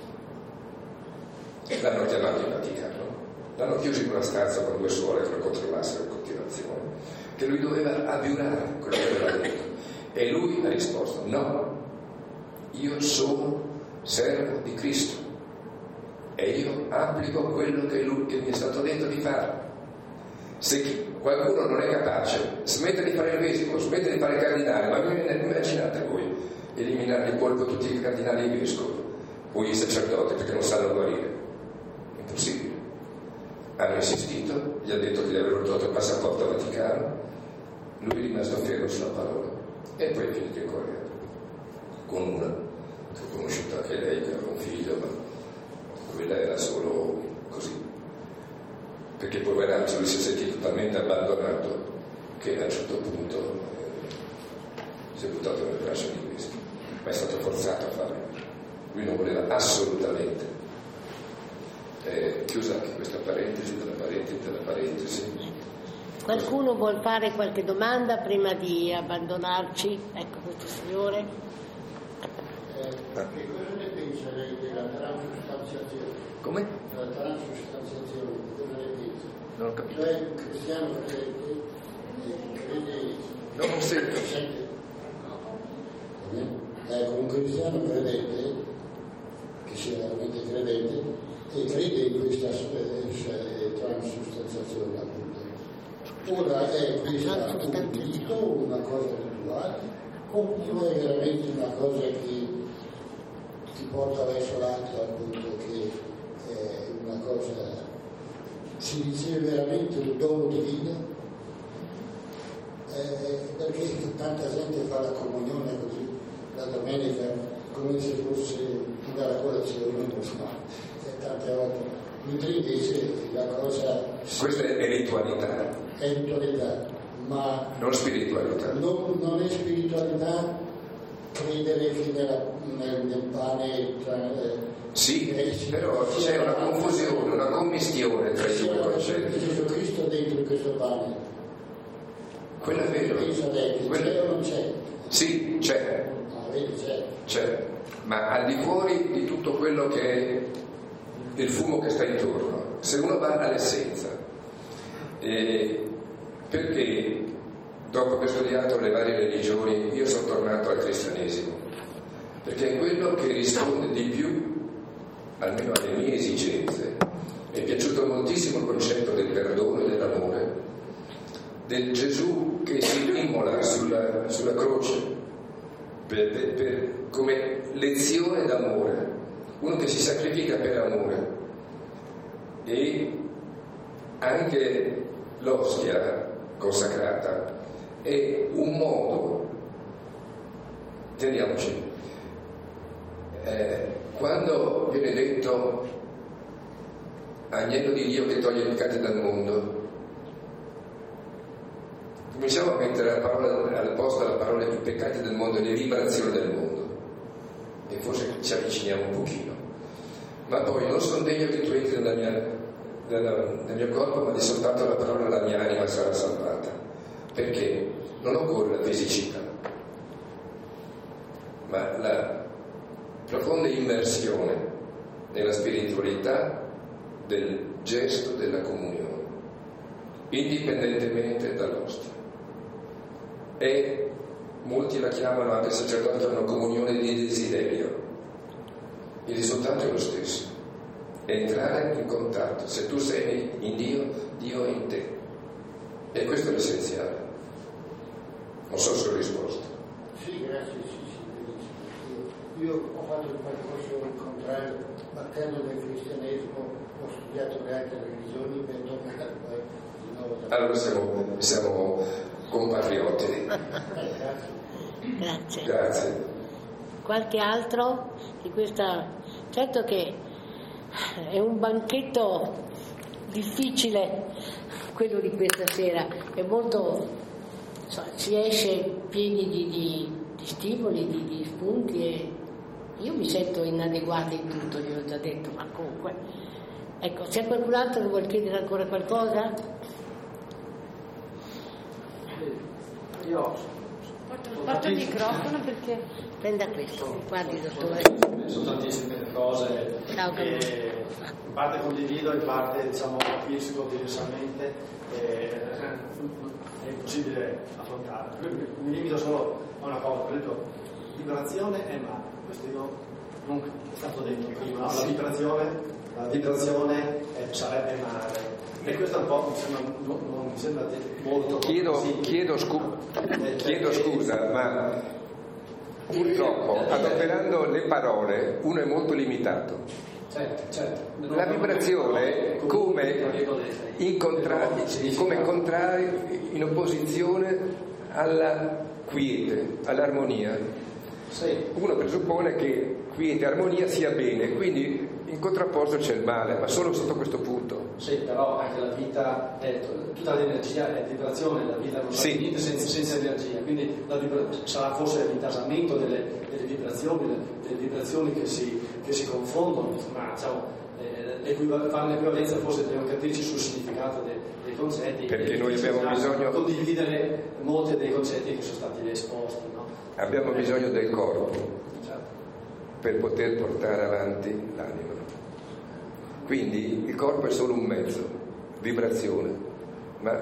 L'hanno chiamato in Vaticano, l'hanno chiuso in una stanza con due suore che lo controllassero in continuazione, che lui doveva abiurare quello che aveva detto, e lui ha risposto: no, io sono servo di Cristo e io applico quello che, lui, che mi è stato detto di fare. Se chi, qualcuno non è capace, smette di fare il vescovo, smette di fare il cardinale, ma immaginate voi eliminare di colpo tutti i cardinali e i vescovi o i sacerdoti perché non sanno guarire? Impossibile. Hanno insistito, gli ha detto che gli avrebbero tolto il passaporto al Vaticano, lui è rimasto fermo sulla parola e poi è finito in Corea con una che ho conosciuto anche lei, che aveva un figlio, ma quella era solo così, perché poveraccio lui si è sentito talmente abbandonato che a un certo punto eh, si è buttato nelle braccia di Cristo, ma è stato forzato a farlo. Lui non voleva assolutamente. Eh, chiusa anche questa parentesi della parentesi della parentesi. Qualcuno vuol fare qualche domanda prima di abbandonarci? Ecco, questo signore. Eh, che cosa ne pensa lei della transustanziazione? Come? Della transustanziazione, cosa ne pensa? Non ho capito. Cioè un cristiano credente eh, crede... No, non sento. Sente? Ecco, un cristiano credente, che sia veramente credente, e crede in questa eh, transustanziazione, appunto. Ora è questa un rito, una cosa rituale, oppure è veramente una cosa che ti porta verso l'altro, appunto, che è una cosa, si riceve veramente un dono divino, eh, perché tanta gente fa la comunione così la domenica come se fosse una colazione, non so, e tante volte, mentre invece la cosa... Questa è ritualità. È ritualità, ma... Non spiritualità. Non, non è spiritualità credere che nella, nel, nel pane tra, eh, sì, eh, però c'è una confusione, una commistione tra i due concetti. Gesù Cristo dentro questo pane. Quello è vero. Quello... C'è o non c'è? Sì, c'è. Ah, vedi, c'è. C'è, ma al di fuori di tutto quello che è il fumo che sta intorno, se uno va all'essenza, eh, perché dopo che ho studiato le varie religioni, io sono tornato al cristianesimo, perché è quello che risponde di più, almeno alle mie esigenze. Mi è piaciuto moltissimo il concetto del perdono e dell'amore, del Gesù che si immola sulla, sulla croce per, per, per, come lezione d'amore, uno che si sacrifica per amore. E anche l'ostia consacrata è un modo, teniamoci, eh, quando viene detto agnello di Dio che toglie i peccati dal mondo, cominciamo a mettere la parola, al posto alla parola i peccati del mondo, le vibrazioni del mondo, e forse ci avviciniamo un pochino. Ma poi non sono degno che tu entri nella mia, nella, nel mio corpo, ma di soltanto la parola la mia anima sarà salvata, perché non occorre la fisicità, ma la profonda immersione nella spiritualità del gesto della comunione, indipendentemente dall'ostia. E molti la chiamano, anche i sacerdoti, una comunione di desiderio. Il risultato è lo stesso, è entrare in contatto. Se tu sei in Dio, Dio è in te, e questo è l'essenziale. Non so se ho risposto. Sì, grazie, sì, sì, io ho fatto il percorso contrario, partendo dal cristianesimo, ho studiato le altre religioni per tornare poi di nuovo da... Allora siamo, siamo compatrioti. Grazie. Grazie. Qualche altro di questa? Certo che è un banchetto difficile quello di questa sera, è molto, so, si esce pieni di, di, di stimoli, di, di spunti, e io mi sento inadeguata in tutto, vi ho già detto, ma comunque ecco, c'è qualcun altro che vuol chiedere ancora qualcosa? Io Porto, porto il microfono perché... Prenda questo, guardi dottore. Sono tantissime cose Ciao, che in parte condivido, in parte diciamo capisco diversamente, e è impossibile affrontare. Mi limito solo a una cosa, per esempio, vibrazione e mare. Questo io non è stato detto prima, no? La vibrazione, la vibrazione è, sarebbe mare. E questo un po' mi sembra, non, non mi sembra molto chiedo, chiedo, scu- chiedo scusa, ma purtroppo adoperando le parole uno è molto limitato. Certo, certo. La vibrazione come in contrario, come contrario, in opposizione alla quiete, all'armonia. Uno presuppone che quiete e armonia sia bene, quindi in contrapposto c'è il male, ma solo sotto questo punto. Sì, però anche la vita è tutta l'energia è vibrazione, la vita non sì. Fa niente senza, senza energia, quindi la vibra- sarà forse l'intasamento delle, delle vibrazioni, delle, delle vibrazioni che si, che si confondono, ma diciamo, eh, fare l'equivalenza forse dobbiamo capirci sul significato dei, dei concetti, perché noi abbiamo bisogno condividere molti dei concetti che sono stati esposti, no? Abbiamo bisogno del corpo, certo, per poter portare avanti l'anima. Quindi il corpo è solo un mezzo, vibrazione, ma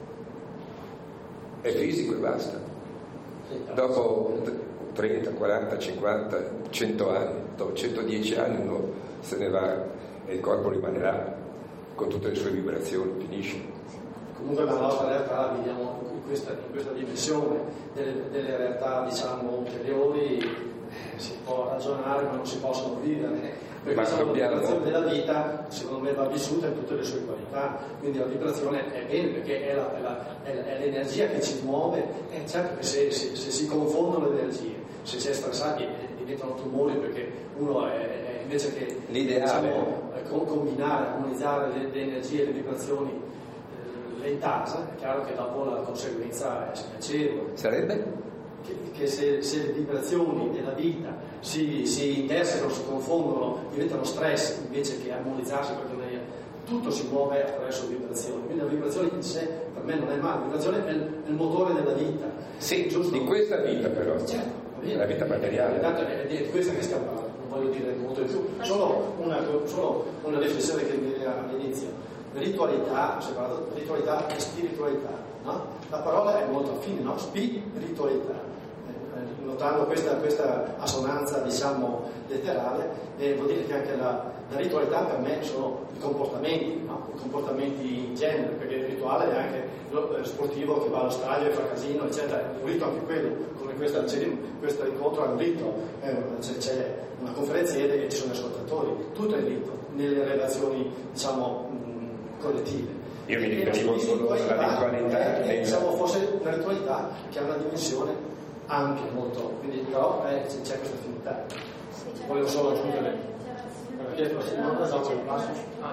è fisico e basta. Dopo trenta, quaranta, cinquanta, cento anni, dopo centodieci anni uno se ne va e il corpo rimanerà con tutte le sue vibrazioni, finisce. Comunque la nostra realtà viviamo in questa, in questa dimensione delle, delle realtà diciamo ulteriori. Si può ragionare ma non si possono vivere, perché ma diciamo, dobbiamo... la vibrazione della vita secondo me va vissuta in tutte le sue qualità, quindi la vibrazione è bene perché è, la, è, la, è, la, è l'energia che ci muove. È certo che se, se, se si confondono le energie, se si è stressati diventano tumori, perché uno è, è invece che l'ideale diciamo, combinare, armonizzare le, le energie e le vibrazioni eh, le intasa, è chiaro che dopo la conseguenza è spiacevole. Sarebbe? Che, che se, se le vibrazioni della vita si, si intersecano, si confondono, diventano stress invece che armonizzarsi, perché non è, tutto si muove attraverso vibrazioni. Quindi la vibrazione in sé per me non è male, la vibrazione è il, è il motore della vita. Sì, giusto? Di questa vita però, certo, la vita materiale. Intanto è di questa che stiamo parlando, non voglio dire molto di più, solo una, solo una riflessione che mi viene all'inizio. ritualità, ho separato ritualità e spiritualità, no? La parola è molto affine, no? Spiritualità, eh, notando questa, questa assonanza, diciamo, letterale, eh, vuol dire che anche la, la ritualità per me sono i comportamenti, no? I comportamenti in genere, perché il rituale è anche lo sportivo che va allo stadio e fa casino, eccetera, è un rito anche quello, come questa, questo incontro è un rito, eh, c'è, c'è una conferenziere e ci sono ascoltatori, tutto è rito nelle relazioni, diciamo, mh, collettive. Io mi riferivo solo alla ritualità. È, diciamo, forse una ritualità che ha una dimensione ampia, molto, quindi però eh, c'è questa affinità. Sì, volevo solo aggiungere. Perché non esatto il passo?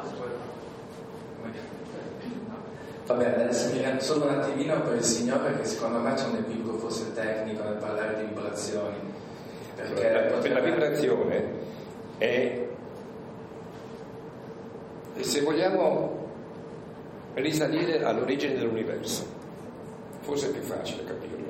Va bene, adesso mi rendo solo un attimino per il signor, perché secondo me c'è un equivoco forse tecnico nel parlare di vibrazioni. Perché la, potrebbe... la vibrazione è, se vogliamo risalire all'origine dell'universo, forse è più facile capirlo.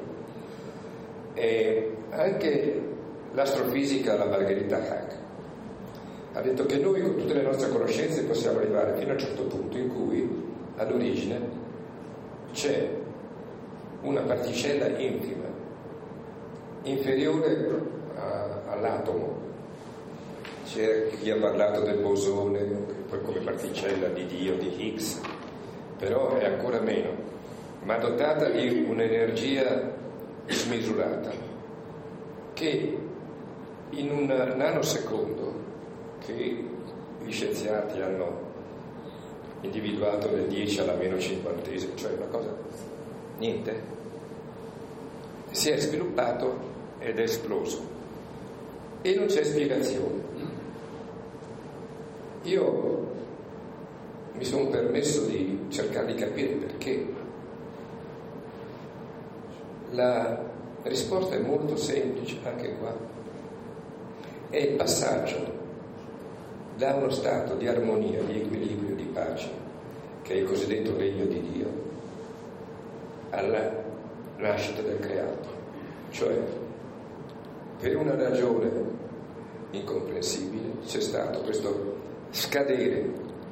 E anche l'astrofisica, la Margherita Hack, ha detto che noi con tutte le nostre conoscenze possiamo arrivare fino a un certo punto in cui all'origine c'è una particella infima, inferiore a, all'atomo. C'è chi ha parlato del bosone, poi come particella di Dio, di Higgs, però è ancora meno, ma dotata di un'energia smisurata, che in un nanosecondo, che gli scienziati hanno individuato nel dieci alla meno cinquantesimo, cioè una cosa, niente, si è sviluppato ed è esploso e non c'è spiegazione. Io mi sono permesso di cercare di capire perché. La risposta è molto semplice anche qua, è il passaggio da uno stato di armonia, di equilibrio, di pace, che è il cosiddetto regno di Dio, alla nascita del creato. Cioè, per una ragione incomprensibile c'è stato questo scadere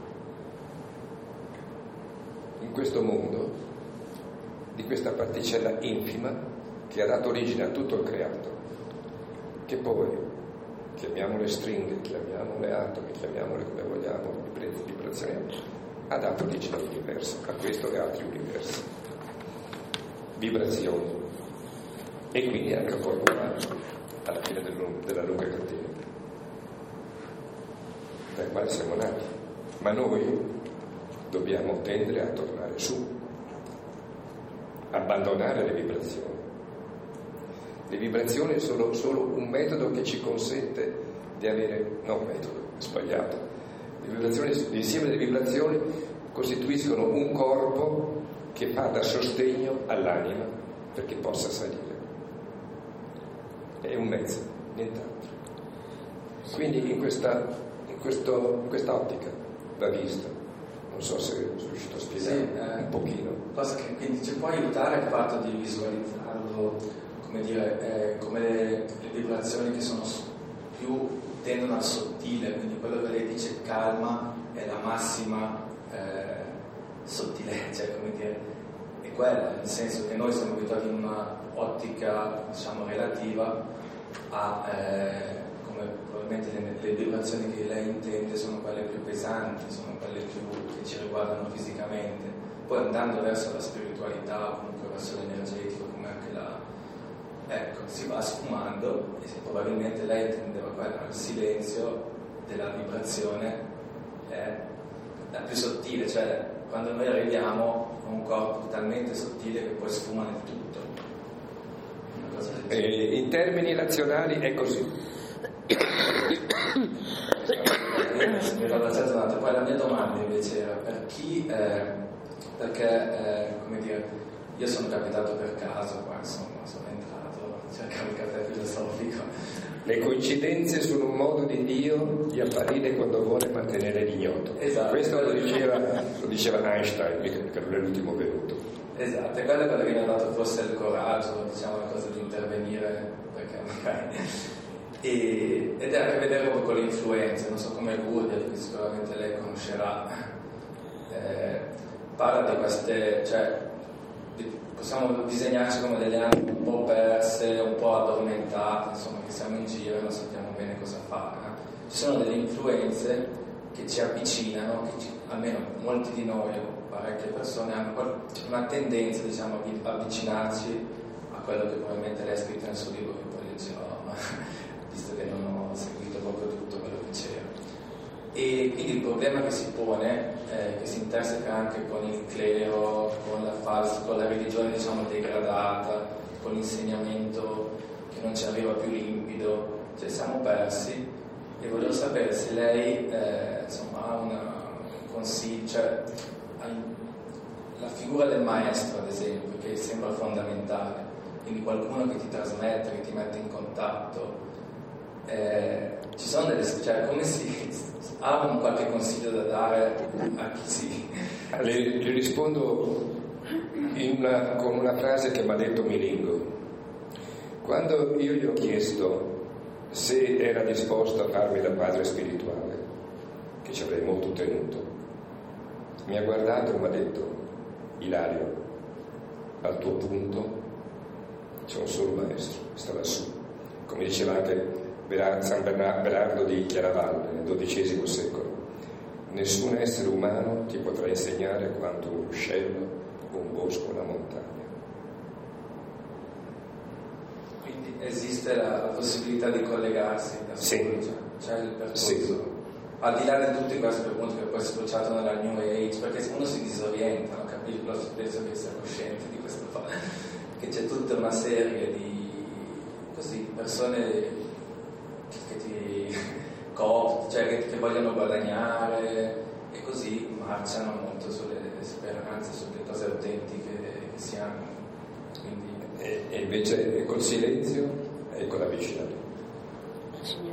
in questo mondo di questa particella infima che ha dato origine a tutto il creato, che poi chiamiamole stringhe, chiamiamole atomi, chiamiamole come vogliamo, vibrazioni, ha dato origine all'universo, a questo e altri universi, vibrazioni, e quindi anche al corpo umano alla fine del, della lunga catena dal quale siamo nati. Ma noi dobbiamo tendere a tornare su, abbandonare le vibrazioni. Le vibrazioni sono solo un metodo che ci consente di avere, no, un metodo sbagliato. Le vibrazioni, l'insieme delle vibrazioni costituiscono un corpo che fa da sostegno all'anima perché possa salire. È un mezzo, nient'altro. Quindi in questa, in questo, in questa ottica va vista. Non so se sono riuscito a spiegare sì, eh, un pochino. Cosa che quindi ci può aiutare il fatto di visualizzarlo, come dire, eh, come le, le vibrazioni che sono più tendono al sottile, quindi quello che lei dice calma è la massima eh, sottilezza, come dire, è quella, nel senso che noi siamo abituati in una ottica, diciamo, relativa a eh, come probabilmente le, le vibrazioni che lei intende sono quelle più pesanti, sono quelle più che ci riguardano fisicamente. Poi andando verso la spiritualità o comunque verso l'energetico, come anche la, ecco, si va sfumando, e se probabilmente lei intendeva quello, il silenzio della vibrazione è la più sottile, cioè quando noi arriviamo a un corpo talmente sottile che poi sfuma nel tutto. Una cosa del genere. E in termini razionali è così. Poi la mia domanda invece era per chi, eh, perché eh, come dire, io sono capitato per caso qua, insomma, sono entrato, cercavo il caffè filosofico. Le coincidenze sono un modo di Dio di apparire quando vuole mantenere l'ignoto. Esatto. Questo lo diceva, lo diceva Einstein, che non è l'ultimo venuto. Esatto, e quello è quello che mi ha dato forse il coraggio, diciamo, la cosa di intervenire, perché magari... E, ed è anche vedere proprio con le influenze, non so come Gurdjieff, che sicuramente lei conoscerà, eh, parla di queste, cioè possiamo disegnarci come delle anime un po' perse, un po' addormentate, insomma, che siamo in giro e non sappiamo bene cosa fare. Eh? Ci sono delle influenze che ci avvicinano, che ci, almeno molti di noi, parecchie persone, hanno una tendenza, diciamo, a avvicinarci a quello che probabilmente lei ha scritto nel suo libro, che poi leggerò, ma visto che non ho seguito proprio tutto quello che c'era. E quindi il problema che si pone, eh, che si interseca anche con il clero, con la falsa, con la religione, diciamo, degradata, con l'insegnamento che non ci arriva più limpido, cioè siamo persi, e volevo sapere se lei eh, insomma, ha un consiglio, cioè la figura del maestro, ad esempio, che sembra fondamentale, quindi qualcuno che ti trasmette, che ti mette in contatto. Eh, ci sono delle, cioè, come si ha un qualche consiglio da dare a chi si le, le rispondo in una, con una frase che mi ha detto Milingo. Quando io gli ho chiesto se era disposto a farmi da padre spirituale, che ci avrei molto tenuto, mi ha guardato e mi ha detto: Ilario, al tuo punto c'è un solo maestro, sta lassù. Come diceva anche San Bernardo di Chiaravalle nel dodicesimo secolo: nessun essere umano ti potrà insegnare quanto un ruscello, un bosco, una montagna. Quindi esiste la, la possibilità di collegarsi da sì. solo, cioè, c'è il percorso, sì. Al di là di tutti questi punti che poi si sfociato nella New Age, perché uno si disorienta, non capisco, penso che sia cosciente di questo fatto, che c'è tutta una serie di così persone che ti cooptano, cioè che, che vogliono guadagnare, e così marciano molto sulle speranze, sulle cose autentiche che si hanno. Quindi, e, e invece col silenzio e con la vicinanza. Signora,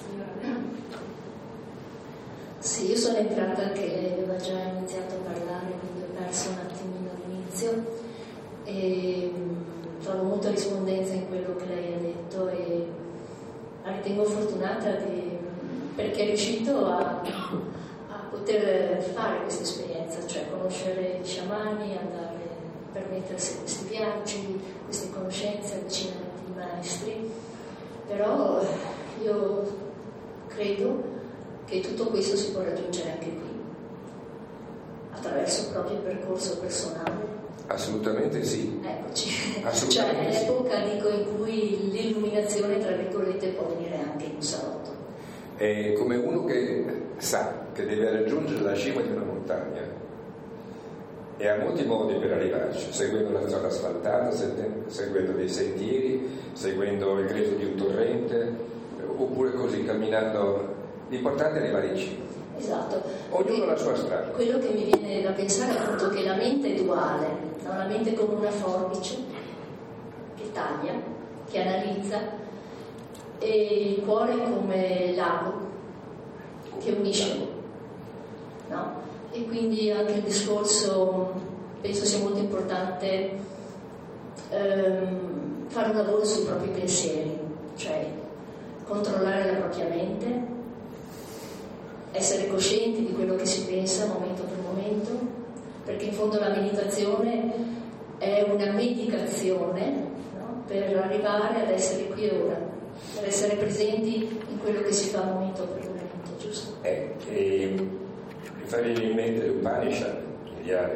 sì, io sono entrata che lei aveva già iniziato a parlare, quindi ho perso un attimino all'inizio, e trovo molta rispondenza in quello che lei ha detto, e la ritengo fortunata di, perché è riuscito a, a poter fare questa esperienza, cioè conoscere gli sciamani, andare, permettersi questi viaggi, queste conoscenze, avvicinamenti di maestri. Però io credo che tutto questo si può raggiungere anche qui, attraverso proprio il percorso personale. Assolutamente sì. Eccoci. Assolutamente cioè è l'epoca, sì. dico, in cui l'illuminazione, tra virgolette, può venire anche in un salotto. È come uno che sa che deve raggiungere la cima di una montagna, e ha molti modi per arrivarci, seguendo una strada asfaltata, seguendo dei sentieri, seguendo il greto di un torrente, oppure così camminando. L'importante è arrivare in cima. Esatto. Ognuno ha la sua strada. Quello che mi viene da pensare è appunto che la mente è duale, no? La mente è come una forbice che taglia, che analizza, e il cuore è come l'ago che unisce, no? E quindi anche il discorso, penso sia molto importante ehm, fare un lavoro sui propri pensieri, cioè controllare la propria mente, essere coscienti di quello che si pensa momento per momento, perché in fondo la meditazione è una medicazione, no? Per arrivare ad essere qui e ora, per essere presenti in quello che si fa momento per momento, giusto? Eh, e mi fa venire in mente l'Upanishad indiano,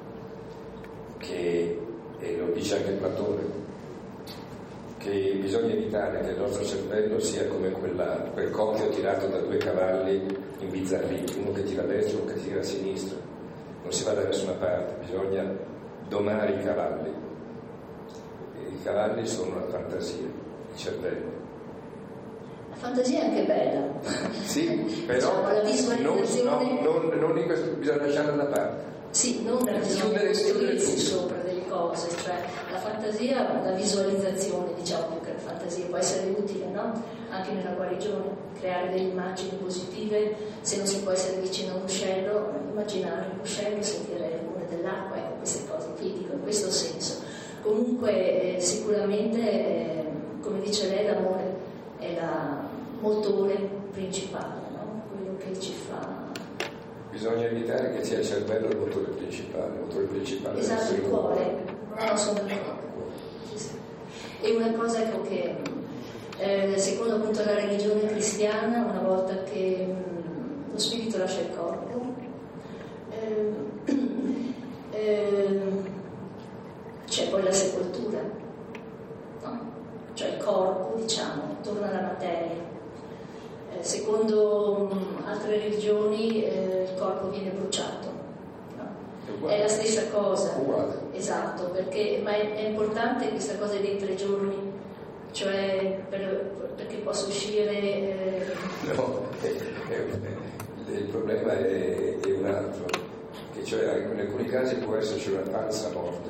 che e lo dice anche Platone, che bisogna evitare che il nostro cervello sia come quella, quel cocchio tirato da due cavalli imbizzarriti, uno che tira a destra e uno che tira a sinistra, non si va da nessuna parte, bisogna domare i cavalli. E i cavalli sono la fantasia, il cervello. La fantasia è anche bella. Sì, però diciamo, la visualizzazione... non, non, non in questo, bisogna lasciarla da parte. Sì, non bisogna costruirsi sopra delle cose, cioè la fantasia, la visualizzazione, diciamo, più che la fantasia può essere utile, no? Anche nella guarigione, creare delle immagini positive. Se non si può essere vicino a un uccello, immaginare un uccello, sentire il rumore dell'acqua, ecco, queste cose qui, dico, in questo senso. Comunque eh, sicuramente, eh, come dice lei, l'amore è il motore principale, no? Quello che ci fa bisogna evitare che sia il cervello il motore principale, il motore principale esatto, del il cuore, no, sono d'accordo. Sì, sì. E una cosa ecco che eh, secondo appunto la religione cristiana, una volta che mh, lo spirito lascia il corpo, eh, eh, c'è poi la sepoltura, no? Cioè il corpo, diciamo, torna alla materia. Eh, secondo mh, altre religioni eh, il corpo viene bruciato, no? È la stessa cosa. Uguale. Esatto, perché, ma è, è importante questa cosa dei tre giorni, cioè per, perché posso uscire... Eh... No, eh, eh, il problema è, è un altro, che cioè in alcuni casi può esserci una falsa morte.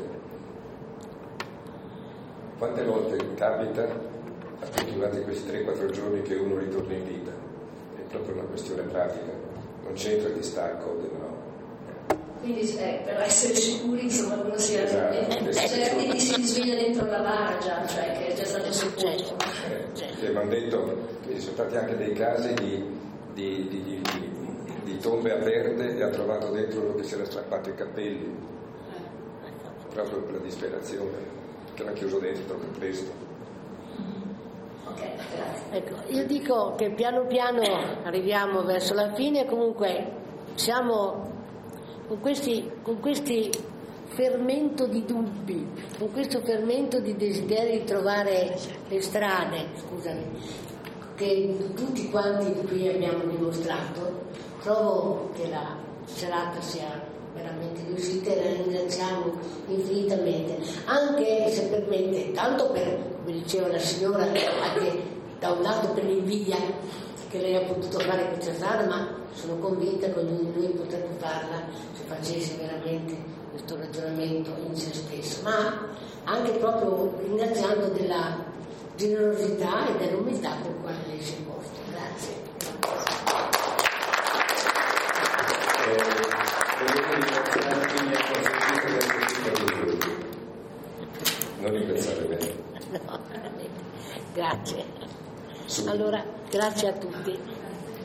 Quante volte capita, appunto durante questi tre quattro giorni, che uno ritorna in vita? È proprio una questione pratica, non c'entra il distacco del no. Quindi eh, per essere sicuri, insomma, uno sia esatto, certi che si sveglia dentro la bara già, cioè che è già stato sepolto. Eh, mi hanno detto che ci sono stati anche dei casi di, di, di, di, di, di tombe aperte e ha trovato dentro uno che si era strappato i capelli, proprio per la disperazione, che l'ha chiuso dentro troppo presto. Ok, grazie. Ecco, io dico che piano piano arriviamo verso la fine, comunque siamo con questi, con questi fermento di dubbi, con questo fermento di desiderio di trovare le strade, scusami, che tutti quanti qui abbiamo dimostrato. Trovo che la serata sia veramente riuscita e la ringraziamo infinitamente, anche se permette, tanto per, come diceva la signora, anche da un lato per l'invidia che lei ha potuto fare questa strada, ma sono convinta che ognuno di noi potrebbe farla se facesse veramente questo ragionamento in se stesso, ma anche proprio ringraziando della generosità e dell'umiltà con quale lei si è posto. Grazie. Non ringraziare me. No, veramente. Grazie. Allora, grazie a tutti.